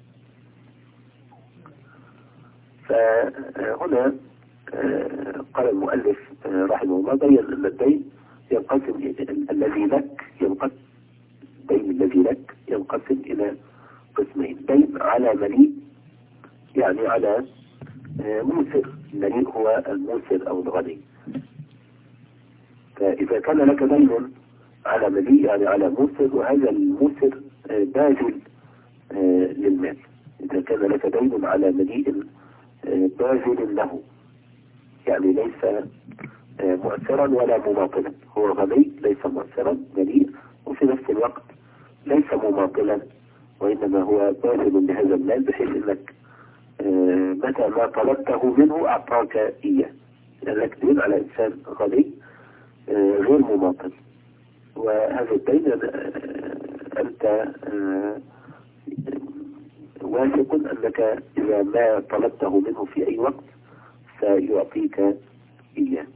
فهنا قال المؤلف رحمه الله بين أن الدين ينقسم، الذي لك ينقسم الدين الذي لك ينقسم إلى قسمين: دين على مليء يعني على موسر. المليء هو الموسر أو الغني. فإذا كان لك دين على مليء يعني على موسر، وهذا الموسر باذل للمال، إذا كان لك دين على مليء باذل له، يعني ليس مؤثرا ولا مماطلا، هو غني ليس مؤثرا مليء، وفي نفس الوقت ليس مماطلا، وإنما هو باذل لهذا المال، بحيث أنك متى ما طلبته منه أعطاك إياه، لأنك دين على إنسان غني غير مماطل. وهذا الدين أنت واثق أنك إذا ما طلبته منه في أي وقت سيعطيك إياه.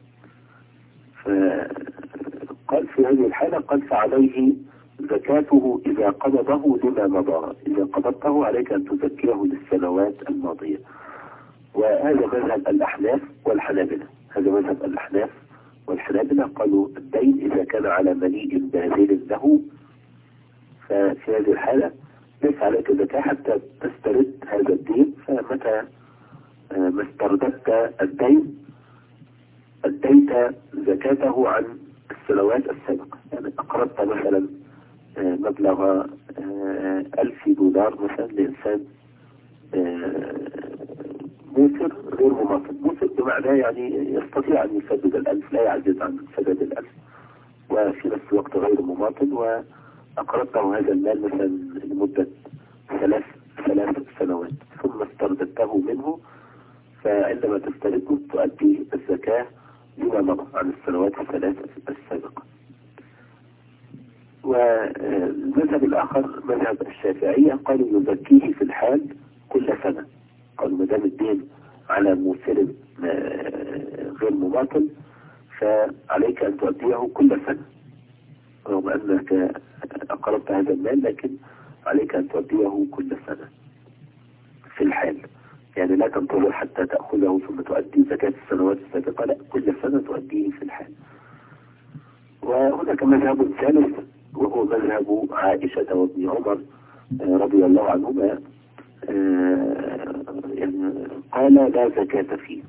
فقال في هذه الحالة قال فعليه زكاته إذا قبضه لما مضى، إذا قبضته عليك أن تزكيه للسنوات الماضية. وهذا مذهب الأحناف والحنابلة، هذا مذهب الأحناف والحنابلة، قالوا الدين إذا كان على مليء باذل له ففي هذه الحالة ليس عليك زكاة حتى تسترد هذا الدين، فمتى ما استرددت الدين أديت زكاته عن السنوات السابقة. يعني أقرضت مثلا مبلغ ألف دولار مثلا لإنسان موسر غير مماطل، موسر بمعنى يعني يستطيع أن يسدد الألف، لا يعجز عن سدد الألف، وفي نفس الوقت غير مماطل، وأقرضته هذا المال مثلا لمدة ثلاث ثلاث سنوات ثم استرددته منه، فعندما تسترده تؤدي الزكاة لما مضى عن السنوات الثلاثة السابقة. والمذهب الآخر مذهب الشافعية، قالوا يزكيه في الحال كل سنة، قالوا ما دام الدين على موسر غير مماطل فعليك أن تؤديه كل سنة، رغم أنك أقرضت هذا المال لكن عليك أن تؤديه كل سنة في الحال، يعني لا تنتظر حتى تأخذه ثم تؤدي زكاة السنوات السابقة، لا كل سنة تؤديه في الحال. وهناك مذهب ثالث وهو مذهب عائشة وابن عمر رضي الله عنهما، يعني قال لا زكاة فيه.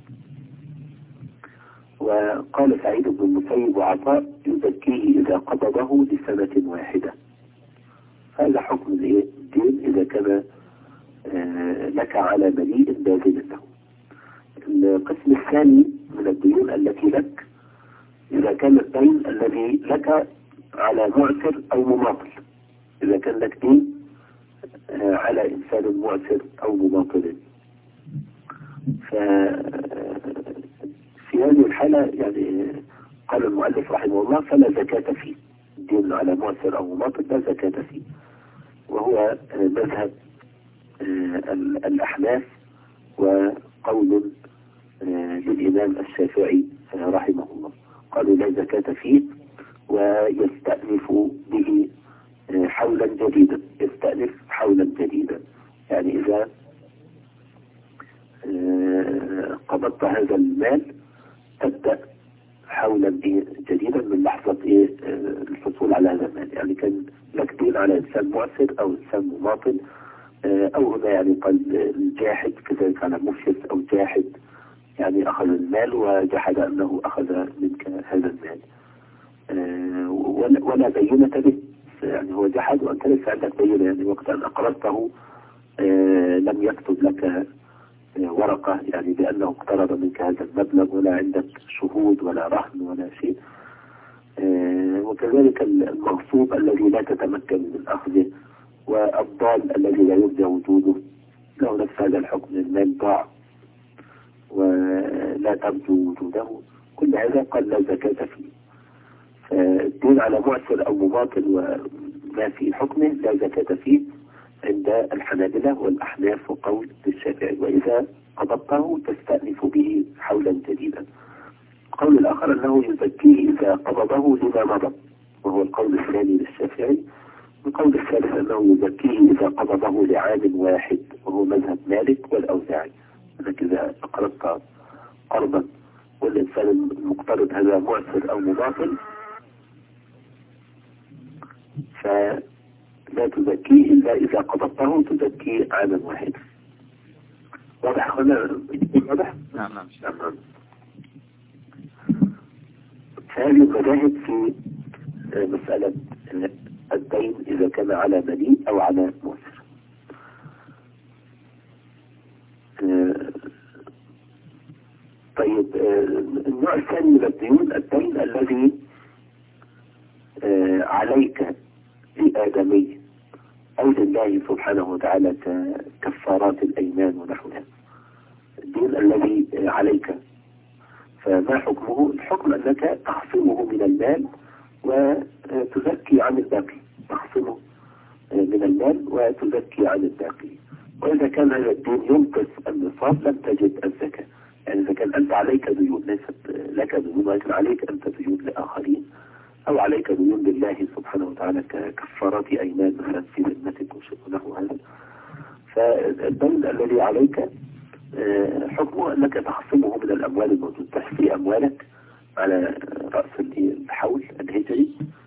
وقال سعيد بن المسيب وعطاء يزكيه إذا قبضه لسنة واحدة. هذا حكم الدين إذا كان لك على مليء باذل له. القسم الثاني من الديون التي لك إذا كان الدين الذي لك على معسر أو مماطل، إذا كان لك دين على إنسان معسر أو مماطل، ففي هذه الحالة يعني قال المؤلف رحمه الله فلا زكاة فيه، الدين على معسر أو مماطل لا زكاة فيه، وهو مذهب الأحناف وقول للإمام الشافعي رحمه الله، قالوا لا زكاة فيه ويستأنف به حولا جديدا، يستأنف حولا جديدا، يعني إذا قبضت هذا المال تبدأ حولا جديدا من لحظة الحصول على هذا المال. يعني كان لك دين على إنسان معسر أو إنسان مماطل، أو هنا يعني قال الجاحد كذلك على مفلس أو جاحد، يعني أخذ المال وجحد أنه أخذ منك هذا المال ولا بينة به، يعني هو جحد وأنت ليس عندك بينة، يعني وقت أن أقرضته لم يكتب لك ورقة يعني بأنه اقترض منك هذا المبلغ، ولا عندك شهود ولا رهن ولا شيء. وكذلك المغصوب الذي لا تتمكن من أخذه، والضال الذي لا يرجى وجوده له نفس هذا الحكم، المال ضاع ولا ترجو وجوده، كل هذا قال لا زكاة فيه. فالدين على معسر أو مماطل وما في حكمه لا زكاة فيه عند الحنابلة والأحناف وقول الشافعي، وإذا قبضته تستأنف به حولا جديدا. القول الآخر أنه يزكيه إذا قبضه لما مضى، وهو القول الثاني للشافعي. القول الثالث أنه يزكيه إذا قبضه لعام واحد، وهو مذهب مالك والأوزاعي، أنك إذا أقرضت قرضا والإنسان المقترض هذا معسر أو مماطل فلا تزكيه إلا إذا قبضته، تزكيه عاما واحدا. واضح هنا؟ واضح؟ نعم نعم. نعم. ف هذه المذاهب في مسألة الدين إذا كان على مليء أو على مؤثر. طيب النوع الثاني من الديون الدين الذي عليك لآدمي أو لله سبحانه وتعالى ككفارات الأيمان ونحوها. الدين الذي عليك فما حكمه؟ الحكم أنك تخصمه من المال وتزكي عن الباقي، تخصمه من المال وتزكي عن الباقي. وإذا كان هذا الدين ينقص النصاب لم تجد الزكاة. يعني إذا كان أنت عليك ديون، ليست لك ديون ولكن عليك أنت ديون لآخرين، أو عليك ديون لله سبحانه وتعالى ككفارات أيمان مثلا في ذمتك ونحو هذا، فالدين الذي عليك حكمه أنك تخصمه من الأموال الموجودة، تحصي أموالك على رأس الحول الهجري.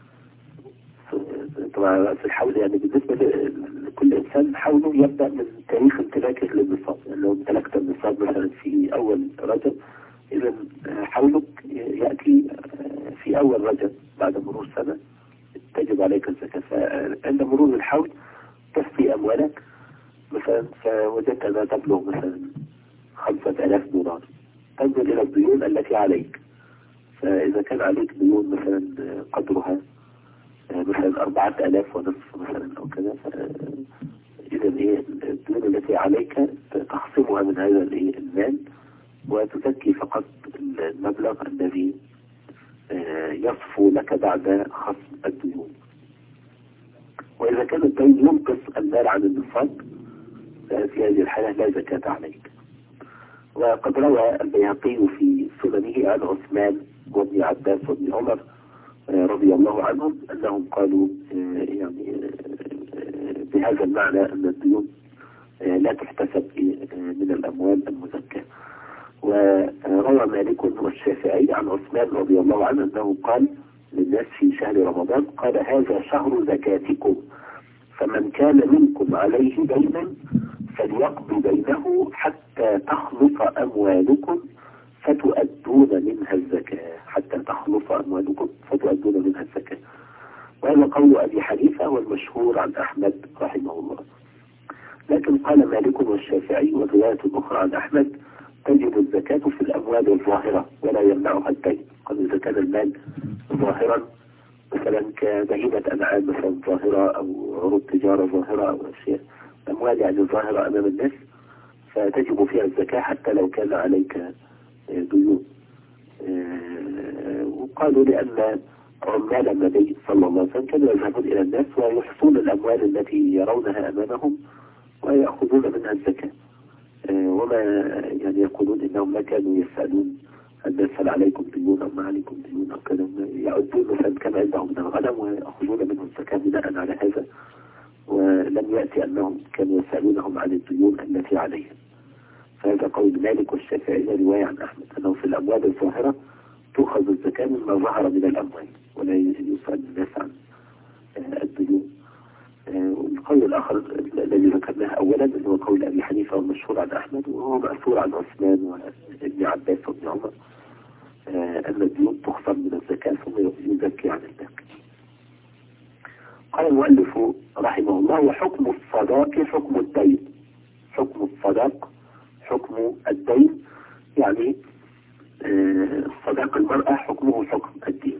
طبعا رأس الحول يعني بالنسبة لكل إنسان حوله يبدأ من تاريخ امتلاكه للنصاب. يعني لو امتلكت النصاب مثلا في أول رجب، إذا حولك يأتي في أول رجب بعد مرور سنة تجب عليك الزكاة. فعند مرور الحول تحصي أموالك مثلا، فوجدت أنها تبلغ مثلا خمسة آلاف دولار، تنظر إلى الديون التي عليك. فإذا كان عليك ديون مثلا قدرها مثلا أربعة آلاف ونصف مثلا أو كذا، إذا إيه الديون التي عليك تخصمها من هذا المال وتزكي فقط المبلغ الذي يصفو لك بعد خصم الديون. وإذا كان الدين ينقص المال عن النصاب في هذه الحالة لا زكاة عليك. وقد روى البيهقي في سننه عن عثمان وابن عباس وابن عمر رضي الله عنهم أنهم قالوا يعني بهذا المعنى أن الديون لا تحتسب من الأموال المزكاة. وروى مالك والشافعي عن عثمان رضي الله عنه أنه قال للناس في شهر رمضان، قال هذا شهر زكاتكم، فمن كان منكم عليه دينا فليقضي دينه حتى تخلص أموالكم فتؤدون منها الزكاة، حتى تخلص أموالكم فتؤدون منها الزكاة. وهذا قول أبي حنيفة والمشهور عن أحمد رحمه الله. لكن قال مالك والشافعي ورواية أخرى عن أحمد تجب الزكاة في الأموال الظاهرة ولا يمنعها الدين. قال إذا كان المال ظاهرا مثلا كبهيمة أنعام مثلا ظاهرة أو عروض تجارة ظاهرة أو أشياء أموال يعني ظاهرة أمام الناس، فتجب فيها الزكاة حتى لو كان عليك ديون. وقالوا لأن عمال النبي صلى الله عليه وسلم كانوا يذهبون إلى الناس ويحصون الأموال التي يرونها أمامهم ويأخذون منها الزكاة. وما يعني يقولون إنهم ما كانوا يسألون الناس هل عليكم ديون أو ما عليكم ديون أو كذا، يعدون مثلا كما عندهم من الغنم ويأخذون منه الزكاة بناء على هذا. ولم يأتي أنهم كانوا يسألونهم عن الديون التي عليهم. فهذا قول مالك والشافعي رواية عن أحمد أنه في الأموال الظاهرة تؤخذ الزكاة مما ظهر من الأموال ولا يسأل الناس عن الديون. والقول الآخر الذي ذكرناه أولا اللي هو قول أبي حنيفة والمشهور عن أحمد وهو مأثور عن عثمان وابن عباس وابن عمر أن الديون تخصم من الزكاة ثم يزكي عن الباقي. قال المؤلف رحمه الله وحكم الصداق حكم الدين. حكم الصداق حكم الدين، يعني صداق المرأة حكمه حكم الدين.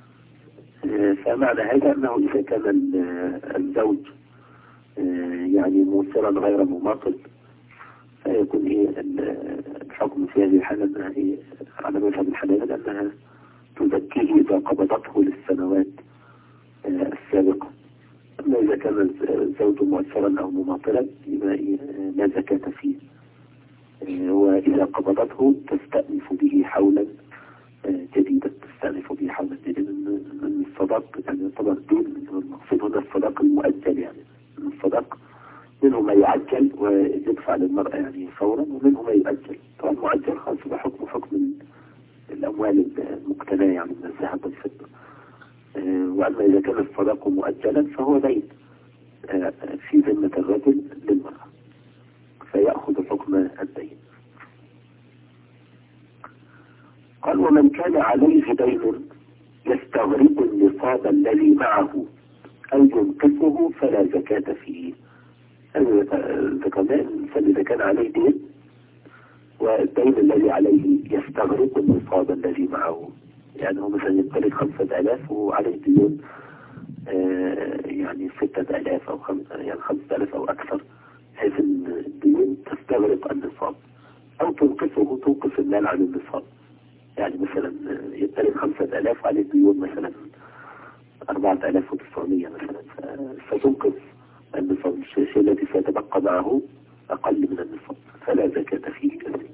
فمعنى هذا أنه إذا كان الزوج يعني موسرا غير مماطل فيكون إيه الحكم في هذه الحالة أنها إيه على مذهب الحنابلة أنها تزكيه إذا قبضته للسنوات السابقة. أما إذا كان الزوج مؤثرا أو مماطلا يبقى لا زكاة فيه. وإذا قبضته تستأنف به حولا جديدا، تستأنف به حولا جديدا من الصداق. يعني طبعا الدين المقصود هنا الصداق المؤجل، يعني الصداق منه ما يعجل ويدفع للمرأة يعني فورا ومنه ما يؤجل. طبعا المؤجل خاص بحكم حكم الأموال المقتنية يعني من الذهب والفضة. وأما إذا كان الصداق مؤجلا فهو دين في ذمة الرجل للمرأة فيأخذ حكم الدين. قال ومن كان عليه دين يستغرق النصاب الذي معه أو ينقصه فلا زكاة فيه. هذا ذكرناه الإنسان إذا كان عليه دين والدين الذي عليه يستغرق النصاب الذي معه، يعني هو مثلا يمتلك خمسة آلاف وعليه ديون آه يعني ستة آلاف أو خم... يعني خمسة آلاف أو أكثر، بحيث أن الديون تستغرق النصاب أو تنقصه، تنقص المال عن النصاب. يعني مثلا يمتلك خمسة آلاف وعليه ديون مثلا أربعة آلاف وتسعمية مثلا، فتنقص النصاب، الشيء الذي سيتبقى معه أقل من النصاب فلا زكاة فيه كذلك.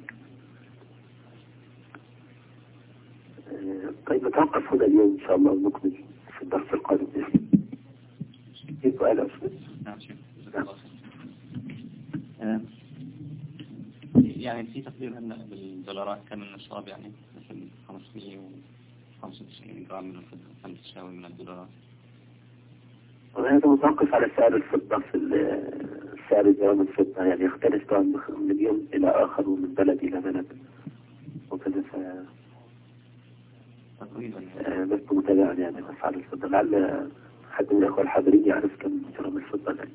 طيب نتوقف هنا اليوم إن شاء الله ونكمل في الدرس القادم. إيه سؤال يا أستاذ؟ نعم شيخ. يعني في تقدير أن بالدولارات كم النصاب، يعني مثل خمسمية وخمسة وتسعين جرام من الفضة كم تساوي من الدولارات؟ وهذا متوقف على سعر الفضة، في سعر جرام الفضة يعني يختلف طبعا من يوم إلى آخر ومن بلد إلى بلد وكذا. ف تقريبا بس متابعا يعني أسعار الفضة، لعل حد من الأخوة الحاضرين يعرف كم جرام الفضة يعني.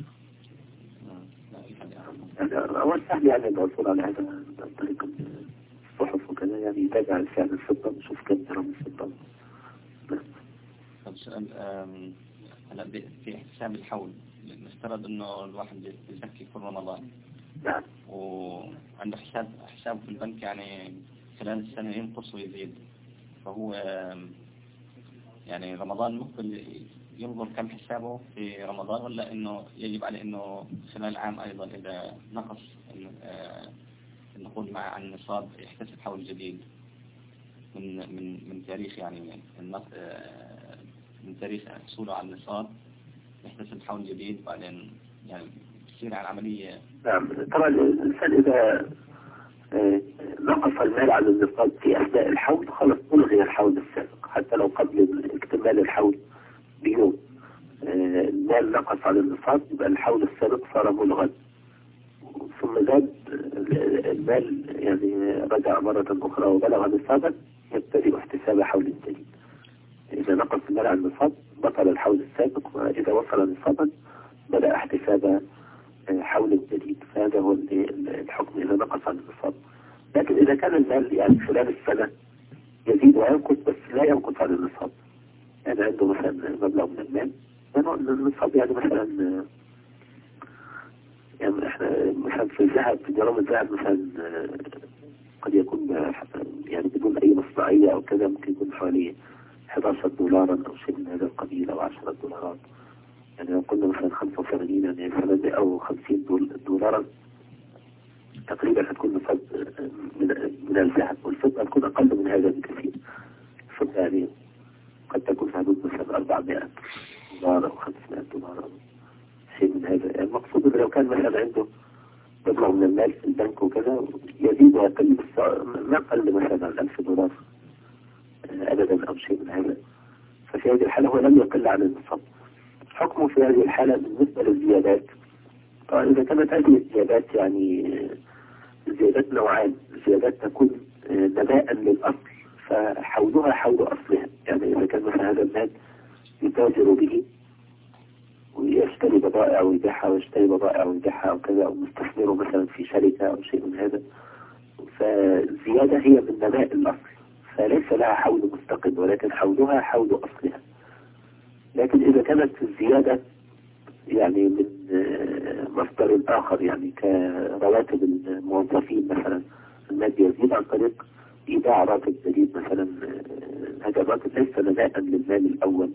يعني أول سهل يعني الوصول على هذا عن طريق الصحف وكذا، يعني يتابع سعر الفضة ونشوف كم جرام الفضة. طب سؤال، هلا في حساب الحول نفترض انه الواحد يزكي كل رمضان. نعم. وعنده حساب حساب في البنك يعني خلال السنة ينقص ويزيد، فهو يعني رمضان ممكن ينظر كم حسابه في رمضان، ولا انه يجب عليه انه خلال العام ايضا اذا نقص النقود مع عن النصاب يحتسب حول جديد من من من تاريخ يعني من من تاريخ حصوله على النصاب يحتسب حول جديد، بعدين يعني تصير على العملية. نعم طبعا الإنسان إذا نقص المال عن النصاب في أثناء الحول خلاص ألغي الحول السابق، حتى لو قبل اكتمال الحول بيوم المال نقص عن النصاب يبقى الحول السابق صار ملغا، ثم زاد المال يعني رجع مرة أخرى وبلغ نصابا يبتدئ احتساب حول جديد. إذا نقص المال عن النصاب بطل الحول السابق، وإذا وصل نصابا بدأ احتساب حول جديد. فهذا هو الحكم إذا نقص عن النصاب. لكن إذا كان المال يعني خلال السنة يزيد وينقص بس لا ينقص عن النصاب، يعني عنده مثلا مبلغ من المال النصاب يعني مثلا يعني احنا مثلا في الذهب في جرام الذهب مثلا قد يكون يعني بدون أي مصنعية أو كذا ممكن يكون حوالي أحد عشر دولارا أو شيء من هذا القبيل أو عشرة دولارات. يعني لو قلنا مثلا خمسة وثمانين يعني ثلاثة أو خمسين دولارا تقريبا هتكون نصاب من, من الذهب، والفضة هتكون أقل من هذا بكثير. الفضة يعني قد تكون في حدود مثلا أربعمائة دولار أو خمسمائة دولار أو شيء من هذا. المقصود إنه لو كان مثلا عنده مبلغ من المال في البنك وكذا يزيد ويقل ما قل مثلا عن ألف دولار أبدا أو شيء من هذا، ففي هذه الحالة هو لم يقل عن النصاب. حكمه في هذه الحالة بالنسبة للزيادات، طبعا إذا كانت هذه الزيادات يعني زيادات نوعان، زيادات تكون نماء للأصل فحولها حول أصلها، يعني إذا كان مثلا هذا المال يتاجر به ويشتري بضائع ويبيعها ويشتري بضائع ويبيعها وكذا، أو مستثمره مثلا في شركة أو شيء من هذا، فالزيادة هي من نماء الأصل فليس لها حول مستقل ولكن حولها حول أصلها. لكن إذا كانت الزيادة يعني من مصدر آخر يعني كرواتب الموظفين مثلا، المال يزيد عن طريق إيداع راتب جديد مثلا، هذا الراتب ليس نماء للمال الأول.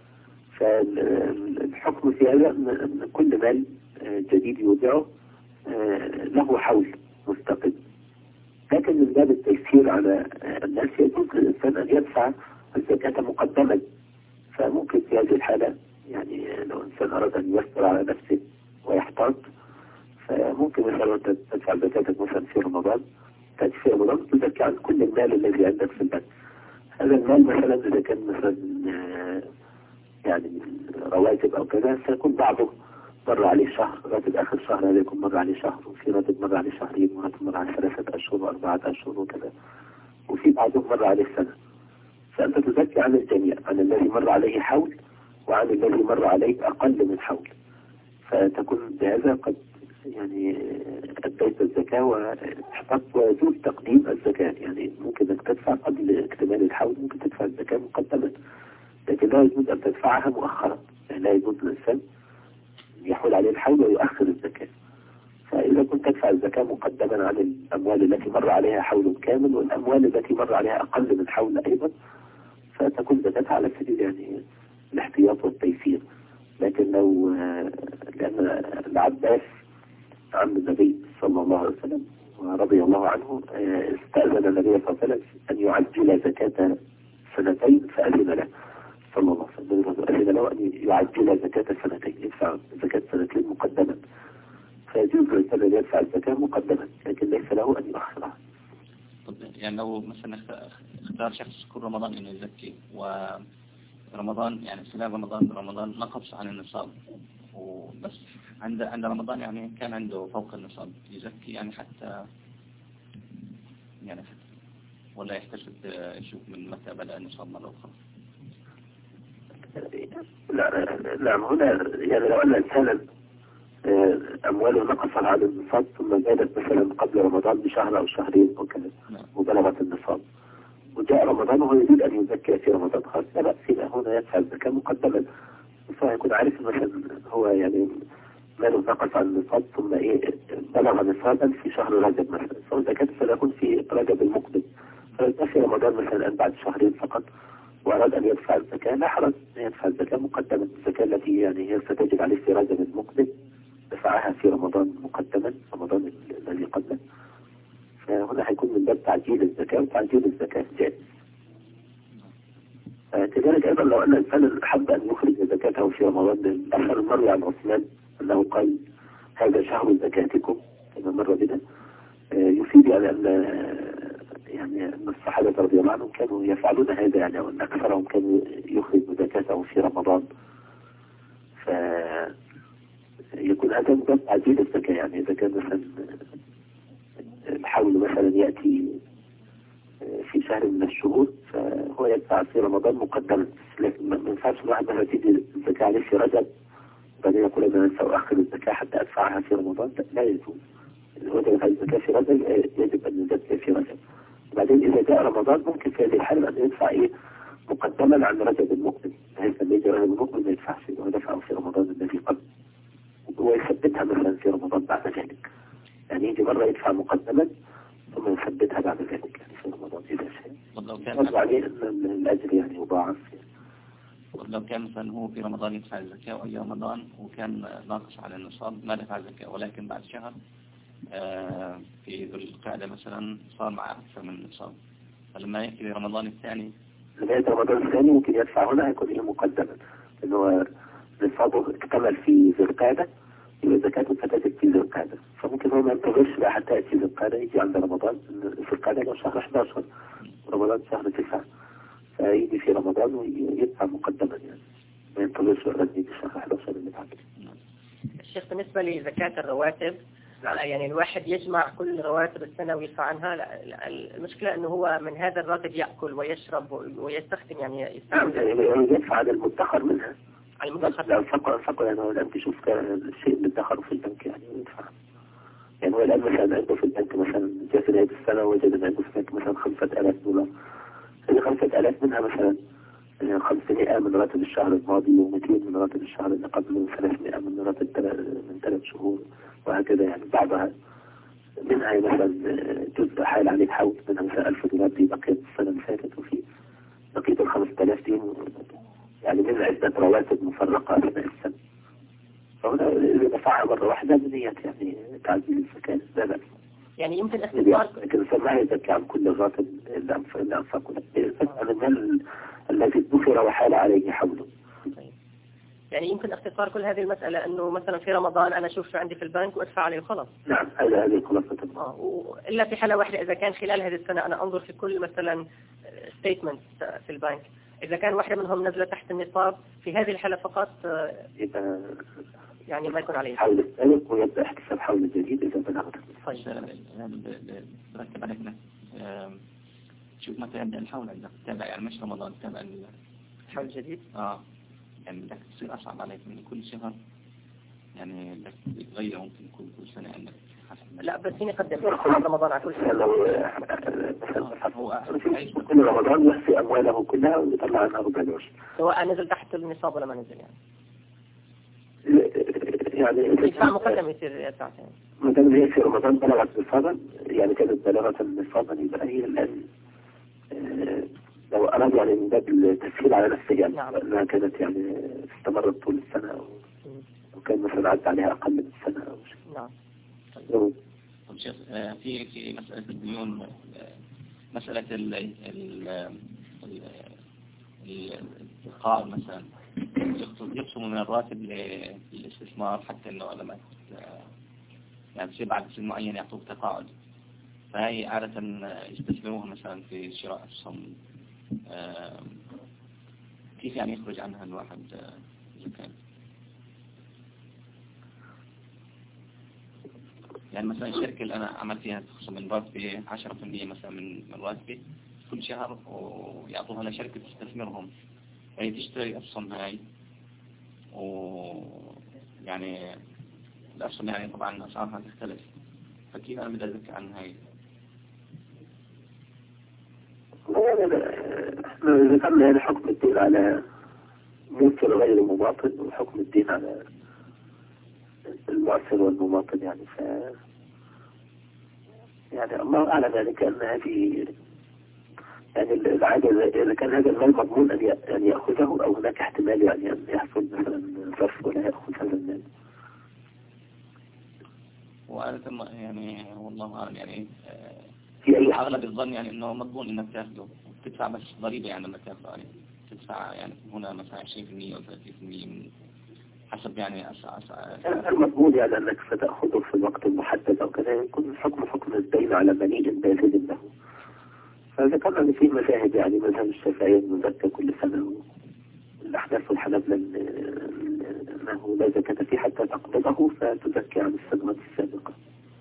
فالحكم في هذا أن كل مال جديد يودعه له حول مستقل، لكن من باب التيسير على الناس يجوز للإنسان أن يدفع الزكاة مقدما. فممكن في هذه الحالة يعني لو إنسان أراد أن ييسر على نفسه ويحتاط فممكن مثلا تدفع زكاتك مثلا في رمضان، تأتي في رمضان تزكي عن كل المال الذي عندك في البنك. هذا المال مثلا إذا كان مثلا يعني رواتب أو كذا سيكون بعضه مر عليه شهر، راتب آخر شهر هذا يكون مر عليه شهر، وفي راتب مر عليه شهرين، وراتب مر عليه ثلاثة أشهر وأربعة أشهر وكذا، وفي بعضه مر عليه سنة. فأنت تزكي عن الجميع، عن الذي مر عليه حول وعن الذي مر عليك أقل من حول، فتكون بهذا قد يعني أديت الزكاة وحفظت. ويجوز تقديم الزكاة، يعني ممكن أنك تدفع قبل اكتمال الحول، ممكن تدفع الزكاة مقدما، لكن لا يجوز أن تدفعها مؤخرا، يعني لا يجوز الإنسان يحول عليه الحول ويؤخر الزكاة. فإذا كنت تدفع الزكاة مقدما عن الأموال التي مر عليها حول كامل والأموال التي مر عليها أقل من حول أيضا، فتكون زكاتها على سبيل يعني الاحتياط والتيسير. لكن لو لأن العباس عم النبي صلى الله عليه وسلم ورضي الله عنه استأذن النبي صلى الله عليه وسلم أن يعجل زكاة سنتين فأذن له صلى الله عليه وسلم، أذن له أن يعجل زكاة سنتين، يدفع زكاة سنتين مقدما. فيجوز للإنسان أن يدفع الزكاة مقدما، لكن ليس له أن يؤخرها. طب يعني لو مثلا اختار شخص كل رمضان إنه يزكي، ورمضان يعني خلال رمضان رمضان نقص عن النصاب، وبس عند عند رمضان يعني كان عنده فوق النصاب، يزكي يعني حتى يعني حتى ولا يحتسب يشوف من متى بدأ النصاب مرة أخرى؟ لا لا هنا يعني لو أن إنسانا أمواله نقص على النصاب ثم زادت مثلا قبل رمضان بشهر أو شهرين أو كذا وبلغت النصاب وجاء رمضان وهو يريد أن يزكي في رمضان، خلاص لا بأس، هنا يدفع الزكاة مقدما، فيكون عارف مثلا هو يعني ماله نقص عن النصاب ثم إيه بلغ نصابا في شهر رجب مثلا، فالزكاة سيكون في رجب المقبل، فيبقى في رمضان مثلا بعد شهرين فقط وأراد أن يدفع الزكاة لا حرج يدفع الزكاة مقدما، الزكاة التي يعني هي ستجب عليه في رجب المقبل دفعها في رمضان مقدما، رمضان الذي قبله، فهنا هيكون من باب تعجيل الزكاة، وتعجيل الزكاة جائز. كذلك أيضا لو أن الإنسان حب أن يخرج زكاته في رمضان، أخر المروي عن عثمان أنه قال هذا شهر زكاتكم كما مر بنا، يفيد يعني أن يعني أن الصحابة رضي الله عنهم كانوا يفعلون هذا، يعني وأن أكثرهم كانوا يخرج زكاته في رمضان، ف يكون هذا مجرد تعجيل الزكاة. يعني إذا كان مثلا الحول مثلا يأتي في شهر من الشهور فهو يدفع في رمضان مقدما، لكن ما ينفعش الواحد مثلا تيجي الزكاة عليه في رجب وبعدين يقول أنا سأؤخر الزكاة حتى أدفعها في رمضان، لا يجوز. هو دفع الزكاة في رجب يجب أن يزكي في رجب، وبعدين إذا جاء رمضان ممكن في هذه الحالة أن يدفع إيه مقدما عن رجب المقبل، بحيث لما يجي رجب المقبل ما يدفعش، هو دفعه في رمضان الذي قبل ويثبتها مثلا في رمضان بعد ذلك، يعني يجي مرة يدفع مقدما ثم يثبتها بعد ذلك يعني في رمضان إذا شاء. لو كان عليه أن الأجر يعني يضاعف. لو كان مثلا هو في رمضان يدفع الزكاة وأي رمضان وكان ناقص على النصاب ما دفع الزكاة، ولكن بعد شهر في ذو القعدة مثلا صار معه أكثر من النصاب، فلما يأتي رمضان الثاني لغاية رمضان الثاني ممكن يدفع هنا يكون إيه مقدما، لأنه نصابه اكتمل في ذو القعدة يبقى زكاته فتجب في ذو القعدة، فممكن هو ما ينتظرش بقى حتى يأتي ذو القعدة، يجي عند رمضان ذو القعدة لو شهر أحد عشر ورمضان شهر تسعة، فيجي في رمضان ويدفع مقدما، يعني ما ينتظرش بقى يجي شهر أحد عشر اللي بعده. الشيخ بالنسبة لزكاة الرواتب، يعني الواحد يجمع كل رواتب السنة ويدفع عنها، المشكلة أنه هو من هذا الراتب يأكل ويشرب ويستخدم، يعني يستخدم يعني يدفع على المدخر منها، على المدخر لا فقط فقط يعني هو الآن تشوف الشيء اللي ادخره في البنك يعني يدفع، يعني هو الآن مثلا عنده في البنك مثلا جاء في نهاية السنة وجد أن عنده في البنك مثلا خمسة آلاف دولار، هذه خمسة آلاف منها مثلا خمسمائة من راتب الشهر الماضي ومئتين من راتب الشهر اللي قبله وثلاثمائة من راتب من ثلاث شهور وهكذا، يعني بعضها منها مثلا جزء حال عليه حول منها مثلا ألف دولار دي بقيت السنة اللي فاتت، وفي بقيت الخمسة آلاف دي يعني من عدة رواتب مفرقة أثناء السنة، فهنا إذا دفعها مرة واحدة بنية يعني تعزيز الزكاة لا بأس. يعني يمكن اختصار لكن سماه يزكي عن كل الراتب اللي أنفقه عن المال الذي ادخر وحال عليه حوله. يعني يمكن اختصار كل هذه المسألة أنه مثلا في رمضان أنا أشوف شو عندي في البنك وأدفع عليه وخلاص. نعم هذا هذه الخلاصة. آه إلا في حالة واحدة إذا كان خلال هذه السنة أنا أنظر في كل مثلا ستيتمنت في البنك، إذا كان واحدة منهم نزلت تحت النصاب في هذه الحالة فقط يبقى يعني ما يكون عليه حول السابق ويبدأ احتساب حول الجديد إذا بلغت. طيب بركب علينا شوف متى يبدأ الحول عندك تتابع يعني مش رمضان تتابع الحول الجديد. اه يعني بدك تصير أصعب عليك من كل شهر يعني بدك تتغير ممكن كل كل سنة عندك حسب. لا بس هنا قدم رمضان على كل سنة. هو كل رمضان يحصي أمواله كلها ويطلع عنها ربع العشر سواء نزل تحت النصاب ولا ما نزل يعني. يعني يدفع مقدم يصير يدفع ثاني. ما دام هي في رمضان بلغت نصابا يعني كانت بلغة نصابا يبقى هي الآن لو أراد يعني من باب التسهيل على نفسه يعني نعم. لأنها كانت يعني استمرت طول السنة وكان مثلا عدى عليها أقل من السنة أو شيء. نعم. طب شيخ في في مسألة الديون مسألة ال ال الإلقاء مثلا يقسم من الراتب للاستثمار حتى إنه لما يعني تصير بعد سن معين يعطوك تقاعد فهي عادة يستثمروها مثلا في شراء أسهم كيف يعني يخرج عنها الواحد إذا كان يعني مثلا الشركة اللي أنا عملت فيها تخصم من راتبي عشرة في المية مثلا من راتبي كل شهر ويعطوها لشركة تستثمرهم هي تشتري أسهم هاي ويعني الأسهم يعني طبعا أسعارها تختلف فكيف أنا بدي أذكر عن هاي؟ احنا ذكرنا يعني حكم الدين على ممثل غير مماطل وحكم الدين على المؤثر والمماطل يعني ف يعني الله أعلم يعني كأن هذه يعني العادة إذا كان هذا المال مضمون أن يأخذه أو هناك احتمال يعني أن يحصل مثلا صرف ولا يأخذ هذا المال. وعادة يعني والله أعلم يعني في أي أغلب الظن يعني إنه مضمون إنك تأخذه تدفع بس ضريبة يعني لما تأخذه يعني تدفع يعني هنا مثلا عشرين بالمية أو ثلاثين بالمية من حسب يعني أسعار المضمون يعني أنك ستأخذه في الوقت المحدد أو كذا يكون حكم حكم الدين على مني باذل له. فذكرنا أن في مذاهب يعني مذهب الشافعي المزكى كل سنة والأحناف والحنابلة أنه لا زكاة فيه حتى تقبضه فتزكي عن السنوات السابقة.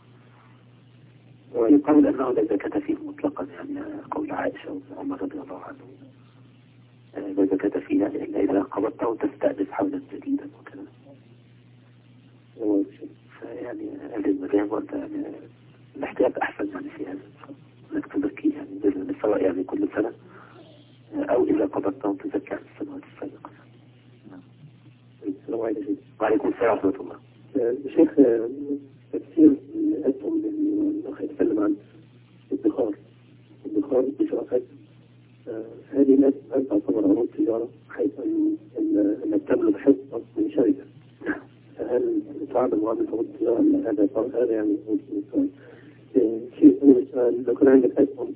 ويقول أنه لا زكاة فيه مطلقا يعني قول عائشة وعمر رضي الله عنه لا زكاة فيه يعني إلا إذا قبضته تستأنس حولا جديدا وكذا. فيعني هذه المذاهب وأنت يعني الاحتياط أحسن يعني في هذا انك تزكي يعني باذن سواء يعني كل سنة او اذا قبضتهم تزكي عن السنوات السابقة. السلام عليكم. وعليكم السلام ورحمة الله. الشيخ تفسير الاسهم اللي الاخ يتكلم عن الادخار الادخار بشركات هذه لا تعتبر عروض تجارة حيث انك تملك حصة من شركة. هل تعد معاملة عروض التجارة ام هذا هذا يعني شيء لو كان عندك أسهم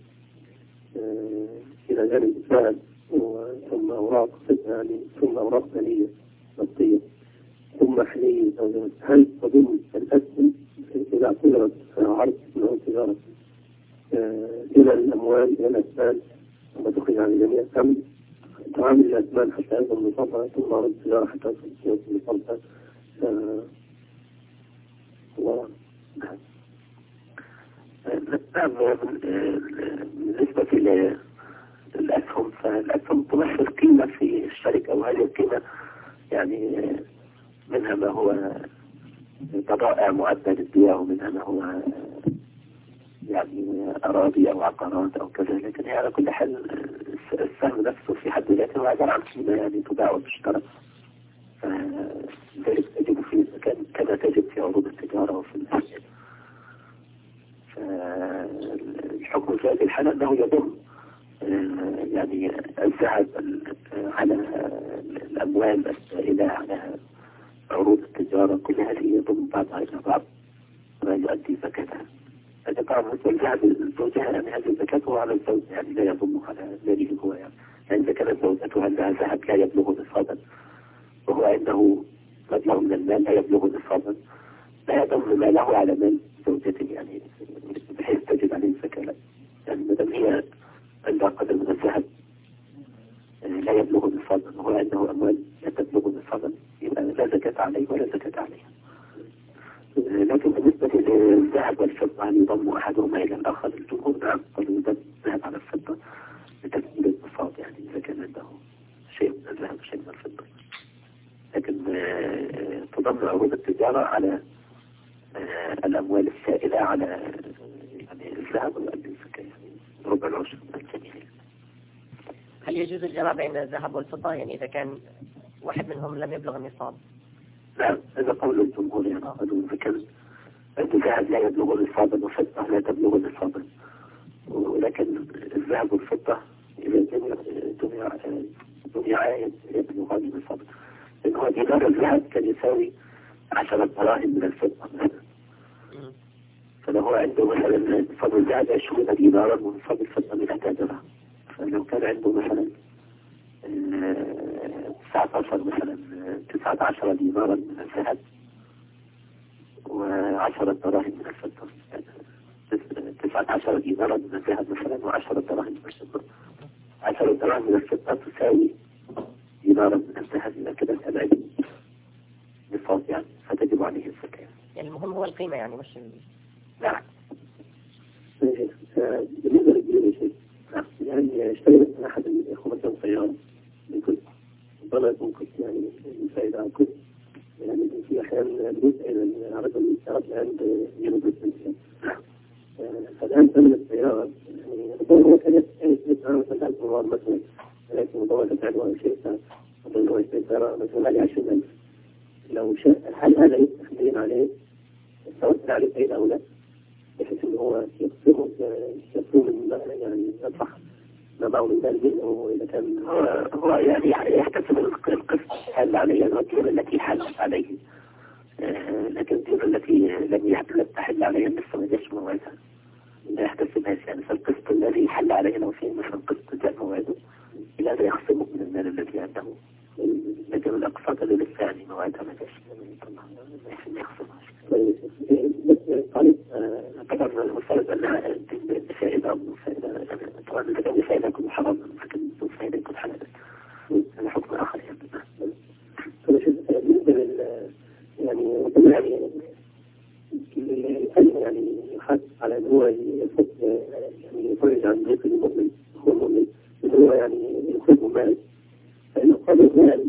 إلى جانب الساعد ثم أوراق يعني ثم أوراق ثانية نقدية ثم حلية أو هل تضم الأسهم إذا اعتبرت عرض من التجارة إلى الأموال إلى الأثمان ثم تخرج عن الجميع أم تعامل الأثمان حتى يصل نصابها ثم عرض التجارة حتى يصل نصابها الله. نعم بالنسبة للأسهم فالأسهم تمثل قيمة في الشركة وهذه القيمة يعني منها ما هو بضائع معدة للبيع ومنها ما هو يعني أراضي أو عقارات أو كذا لكن هي على كل حال السهم نفسه في حد ذاته هو عبارة عن قيمة يعني تباع وتشترى فذلك تجب في كما تجب في عروض التجارة وفي الأسهم. الحكم في هذه الحالة أنه يضم يعني الذهب على الأموال السائلة على عروض التجارة كل هذه يضم بعضها إلى بعض ما يؤدي زكاتها. هذا طبعا الذهب الزوجة يعني هذه الزكاة هو على الزوج يعني لا يضمه على ماله هو يعني يعني إذا كانت زوجته لها ذهب لا يبلغ نصابا وهو عنده مبلغ من المال لا يبلغ نصابا لا يضم ماله على مال زوجته يعني بحيث تجب عليه الزكاة يعني مدام هي عندها قدر من الذهب لا يبلغ نصابا وهو عنده أموال لا تبلغ نصابا يبقى لا زكاة عليه ولا زكاة عليها. لكن بالنسبة للذهب والفضة هل يضم أحدهما إلى الآخر الجمهور نعم قالوا يضم الذهب على الفضة عروض التجارة على آه الأموال السائلة على يعني الذهب والألبس يعني ربع العشر من الجميع. هل يجوز الجمع بين الذهب والفضة يعني إذا كان واحد منهم لم يبلغ النصاب؟ لا، هذا قول الجمهور يعني قالوا إذا كان الذهب لا يبلغ النصابا والفضة لا تبلغ النصابا، ولكن الذهب والفضة إذا جمع جمع جمع يبلغ النصابا، لأنه دينار الذهب كان يساوي عشرة دراهم من الفضة مثلا، فلو عنده مثلا نصاب الذهب عشرين دينارا ونصاب الفضة مئة درهم، فلو كان عنده مثلا تسعة عشر مثلا تسعة عشر دينارا من الذهب وعشرة دراهم من الفضة، تسعة عشر دينارا من الذهب مثلا وعشرة دراهم من الفضة، عشرة دراهم من الفضة تساوي دينارا من الذهب، إذا كده سبعين نصاب يعني، فتجب عليه الزكاة. يعني المهم هو القيمة يعني مش ال... نعم. بالنسبة للجنيه شيء يعني اشتغلت من أحد الإخوة مثلا سيارة يمكن ضلت ممكن يعني فائدة عن كل يعني في أحيان جزء من عرض السيارات عند جنوب السنسيان، فالآن ثمن السيارة يعني هو كان يستطيع مثلا ألف دولار مثلا، لكن مطولة عدوى شيء أظن هو يستطيع سيارة مثلا عليه عشرين ألف، لو شاء هل هذا يستخدمين عليه التوسل عليه فائدة أو لا؟ بحيث أنه هو يقسمه يقسمه من يعني يصح ما بعض الناس منه إذا كان هو, هو يعني يحتسب القسط حل عليه الرجل التي حلت عليه، آه لكن الدين التي لم تحل عليه لسه ما جاش موعدها لا يحتسبها يعني، فالقسط الذي حل عليه لو في مثلا قسط جاء موعده إلى أن يخصمه من المال الذي عنده، لكن الأقساط اللي لسه يعني موعدها ما جاش ما يخصمهاش. طيب طبعا المفترض أنها بفائدة أو بفائدة طبعا إذا كان بفائدة يكون حرام، لكن بفائدة يكون حلال، هذا حكم آخر يعني. كل شيء بالنسبة لل يعني ربما يعني الفن يعني يحث على أن هو يفك يعني يخرج عن ضيق المؤمن، هو المؤمن أن هو يعني يخرج مال، فإنه قبل المال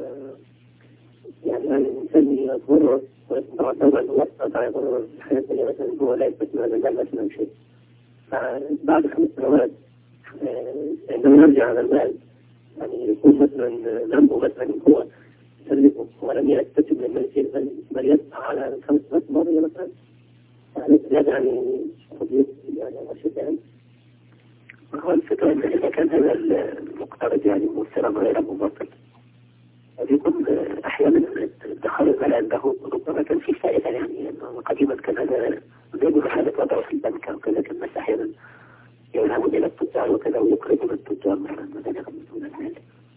يعني الإنسان يتضرر ويتضرر الوسط على ضرر الحياة الدنيا مثلا هو لا يستثمر هذا المال مثلا شيء، فبعد خمس سنوات عندما يرجع على المال يعني يكون مثلا ذنبه مثلا هو يسلفه ولم يكتسب من المال شيء بل يدفع على خمس سنوات ماضية مثلا، هذا يعني قضية يعني شيء يعني. وهو الفكرة أن إذا كان هذا المقترض يعني مؤثرا غير مبطل يكون أحيانا دخل المال عنده ربما كان في فائدة يعني، قديما كان هذا زي محالة وضعه في البنك وكذا، كان الناس أحيانا يذهبون إلى التجار وكذا ويقرضون التجار مثلا مثلا يقرضون المال،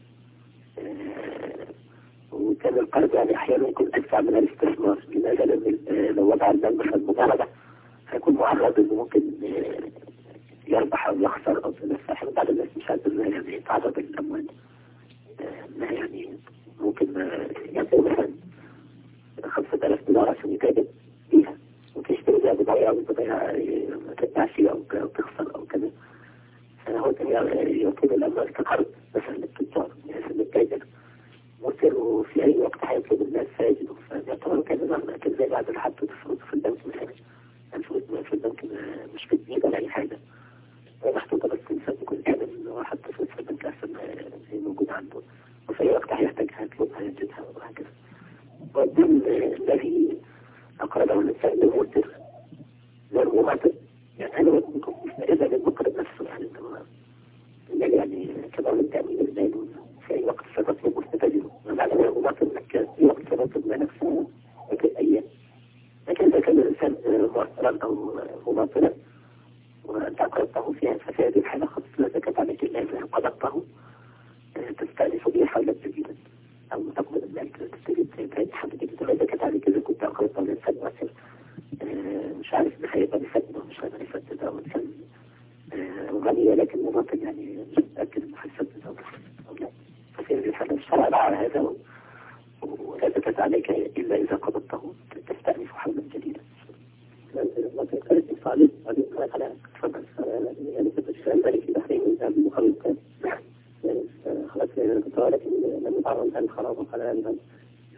وكان القرض يعني أحيانا يكون أدفع من الاستثمار، لماذا؟ لأن لو وضع المال مثلا مضاربة هيكون معرض إنه ممكن يربح أو يخسر أو ينفع، بعض الناس مش عارفين يعني يتعرض للأموال ما يعني ممكن يبدو مثلا خمسة آلاف دولار عشان يتاجر فيها وتشتري بها بضايع أو بضايع ما تدفعش أو تخسر أو كذا، فهو يطلب الأموال كقرض مثلا للتجار يعني للتاجر مصير في أي وقت هيطلب الناس فيجدوا، فيعتبروا كذا نعمة كذا زي بعد اللي حطوا الفلوس في البنك مثلا، الفلوس في البنك مش بتزيد ولا أي حاجة، محطوطة بس الإنسان يكون آمن إنه حط فلوس في البنك أحسن ما هي موجودة عنده، وفي أي وقت هيحتاجها يطلبها يجدها وهكذا. والدين الذي أقربه الإنسان للمؤثر للمؤثر يعني أنا أقول إذا للمقرب نفسه يعني يعني يعني كما من تأمين المال في أي وقت ستطلب مستفاده، ومعنى أنه مؤثر أنك في وقت ستطلب ما نفسه لكن أيام، لكن إذا كان الإنسان مؤثرا أو مماثلا وأنت أقربته فيها ففي هذه الحالة خاصة لا زكاة عليك إلا إذا قدرته تستأنس به حولا جديدا أو تقبل المال تستجد تعيد حولا جديدا، لا زكاة عليك إذا كنت أقربته لإنسان مؤثر مش عارف بخير بنفسد أو مش عارف بنفسد أو إنسان غني لكن مماثل يعني مش متأكد إنه هيسدد أو لا، ففي هذه الحالة الشرع على هذا ولا زكاة عليك إلا إذا قبضته تستأنس حولا جديدا. لكن قلت الصالح هذه قلت على تفضل يعني كنت الشيء ذلك في بحرين من ذهب المخلط كان يعني خلاص يعني كنت لكن لم يتعرض عن الخراب وقال عن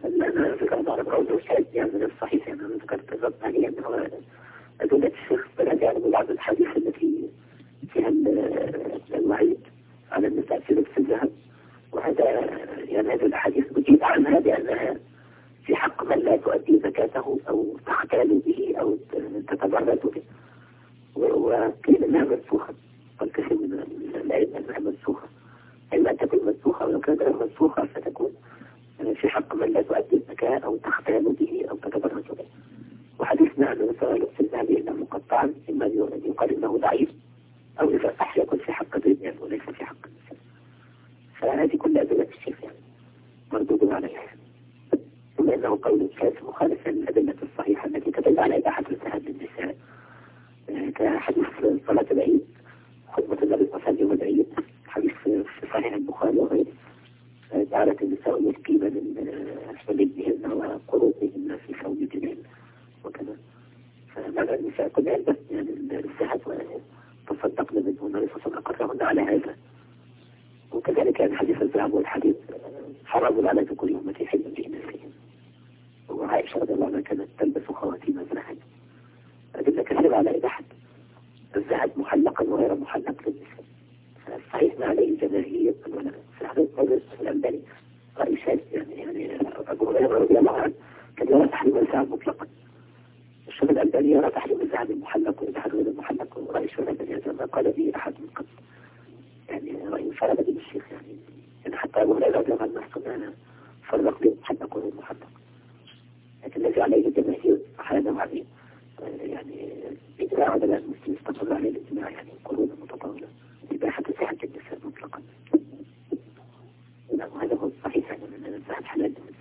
أنا ذكرت على قول الشاذ يعني من الصحيح، يعني أنا ذكرت الرد عليه أنه أدلة الشيخ بلاد يعني بعض الحديث التي فيها الوعيد على النساء في لبس الذهب، وهذا يعني هذه الأحاديث بجيب عنها بأنها في حق من لا تؤدي زكاته أو تختال به أو تتبرد به، وقيل أنها منسوخة، والكثير من العلم أنها منسوخة، إما أن تكون منسوخة، ولو كانت غير منسوخة فتكون في حق من لا تؤدي الزكاة أو تختال به أو تتبرد به. وحديثنا عن النساء لبس الذهب إلا مقطعا، إما يقال إنه ضعيف أو إذا صح يكون في حق الرجال وليس في حق النساء. فهذه كل أدلة الشيخ يعني مردود عليها، ثم إنه قول شاذ مخالف للأدلة الصحيحة التي تدل على إباحة الذهب للنساء، كحديث صلاة العيد، خطبة النبي صلى الله عليه وسلم والعيد، حديث في صحيح البخاري وغيره، جعلت النساء يسكين من حليبهن وقروضهن في ثوبهن وكذا. فمعنى النساء كلها بس يعني الذهب وتصدقن منه النبي صلى الله عليه وسلم أقرهن على هذا. وكذلك يعني حديث الذهب والحديث حرام على ذكور أمتي حل بإناثهم، وعائشة رضي الله عنها كانت تلبس خواتيم الذهب. أدلة كثيرة على إباحة الذهب محلقا وغير محلق للنساء. فالصحيح ما عليه الجماهير في حديث مجلس الأنباني رأي شاذ، يعني يعني أبو هريرة رضي الله عنه كان يرى تحريم الذهب مطلقا، الشيخ الألباني يرى تحريم الذهب المحلق وإباحة غير المحلق، ورأي الشيخ الألباني هذا ما قال به أحد من قبل، يعني رأي فرد به الشيخ، يعني يعني حتى أبو هريرة رضي الله عنه نفسه فرق بين المحلق وغير المحلق، لكن الذي عليه الجماهير هذا عليه يعني إجماع علماء المسلمين استقر عليه الإجماع، يعني قرون متطاولة إباحة صحة النساء مطلقا. وهذا هو الصحيح، يعني أن الذهب حلال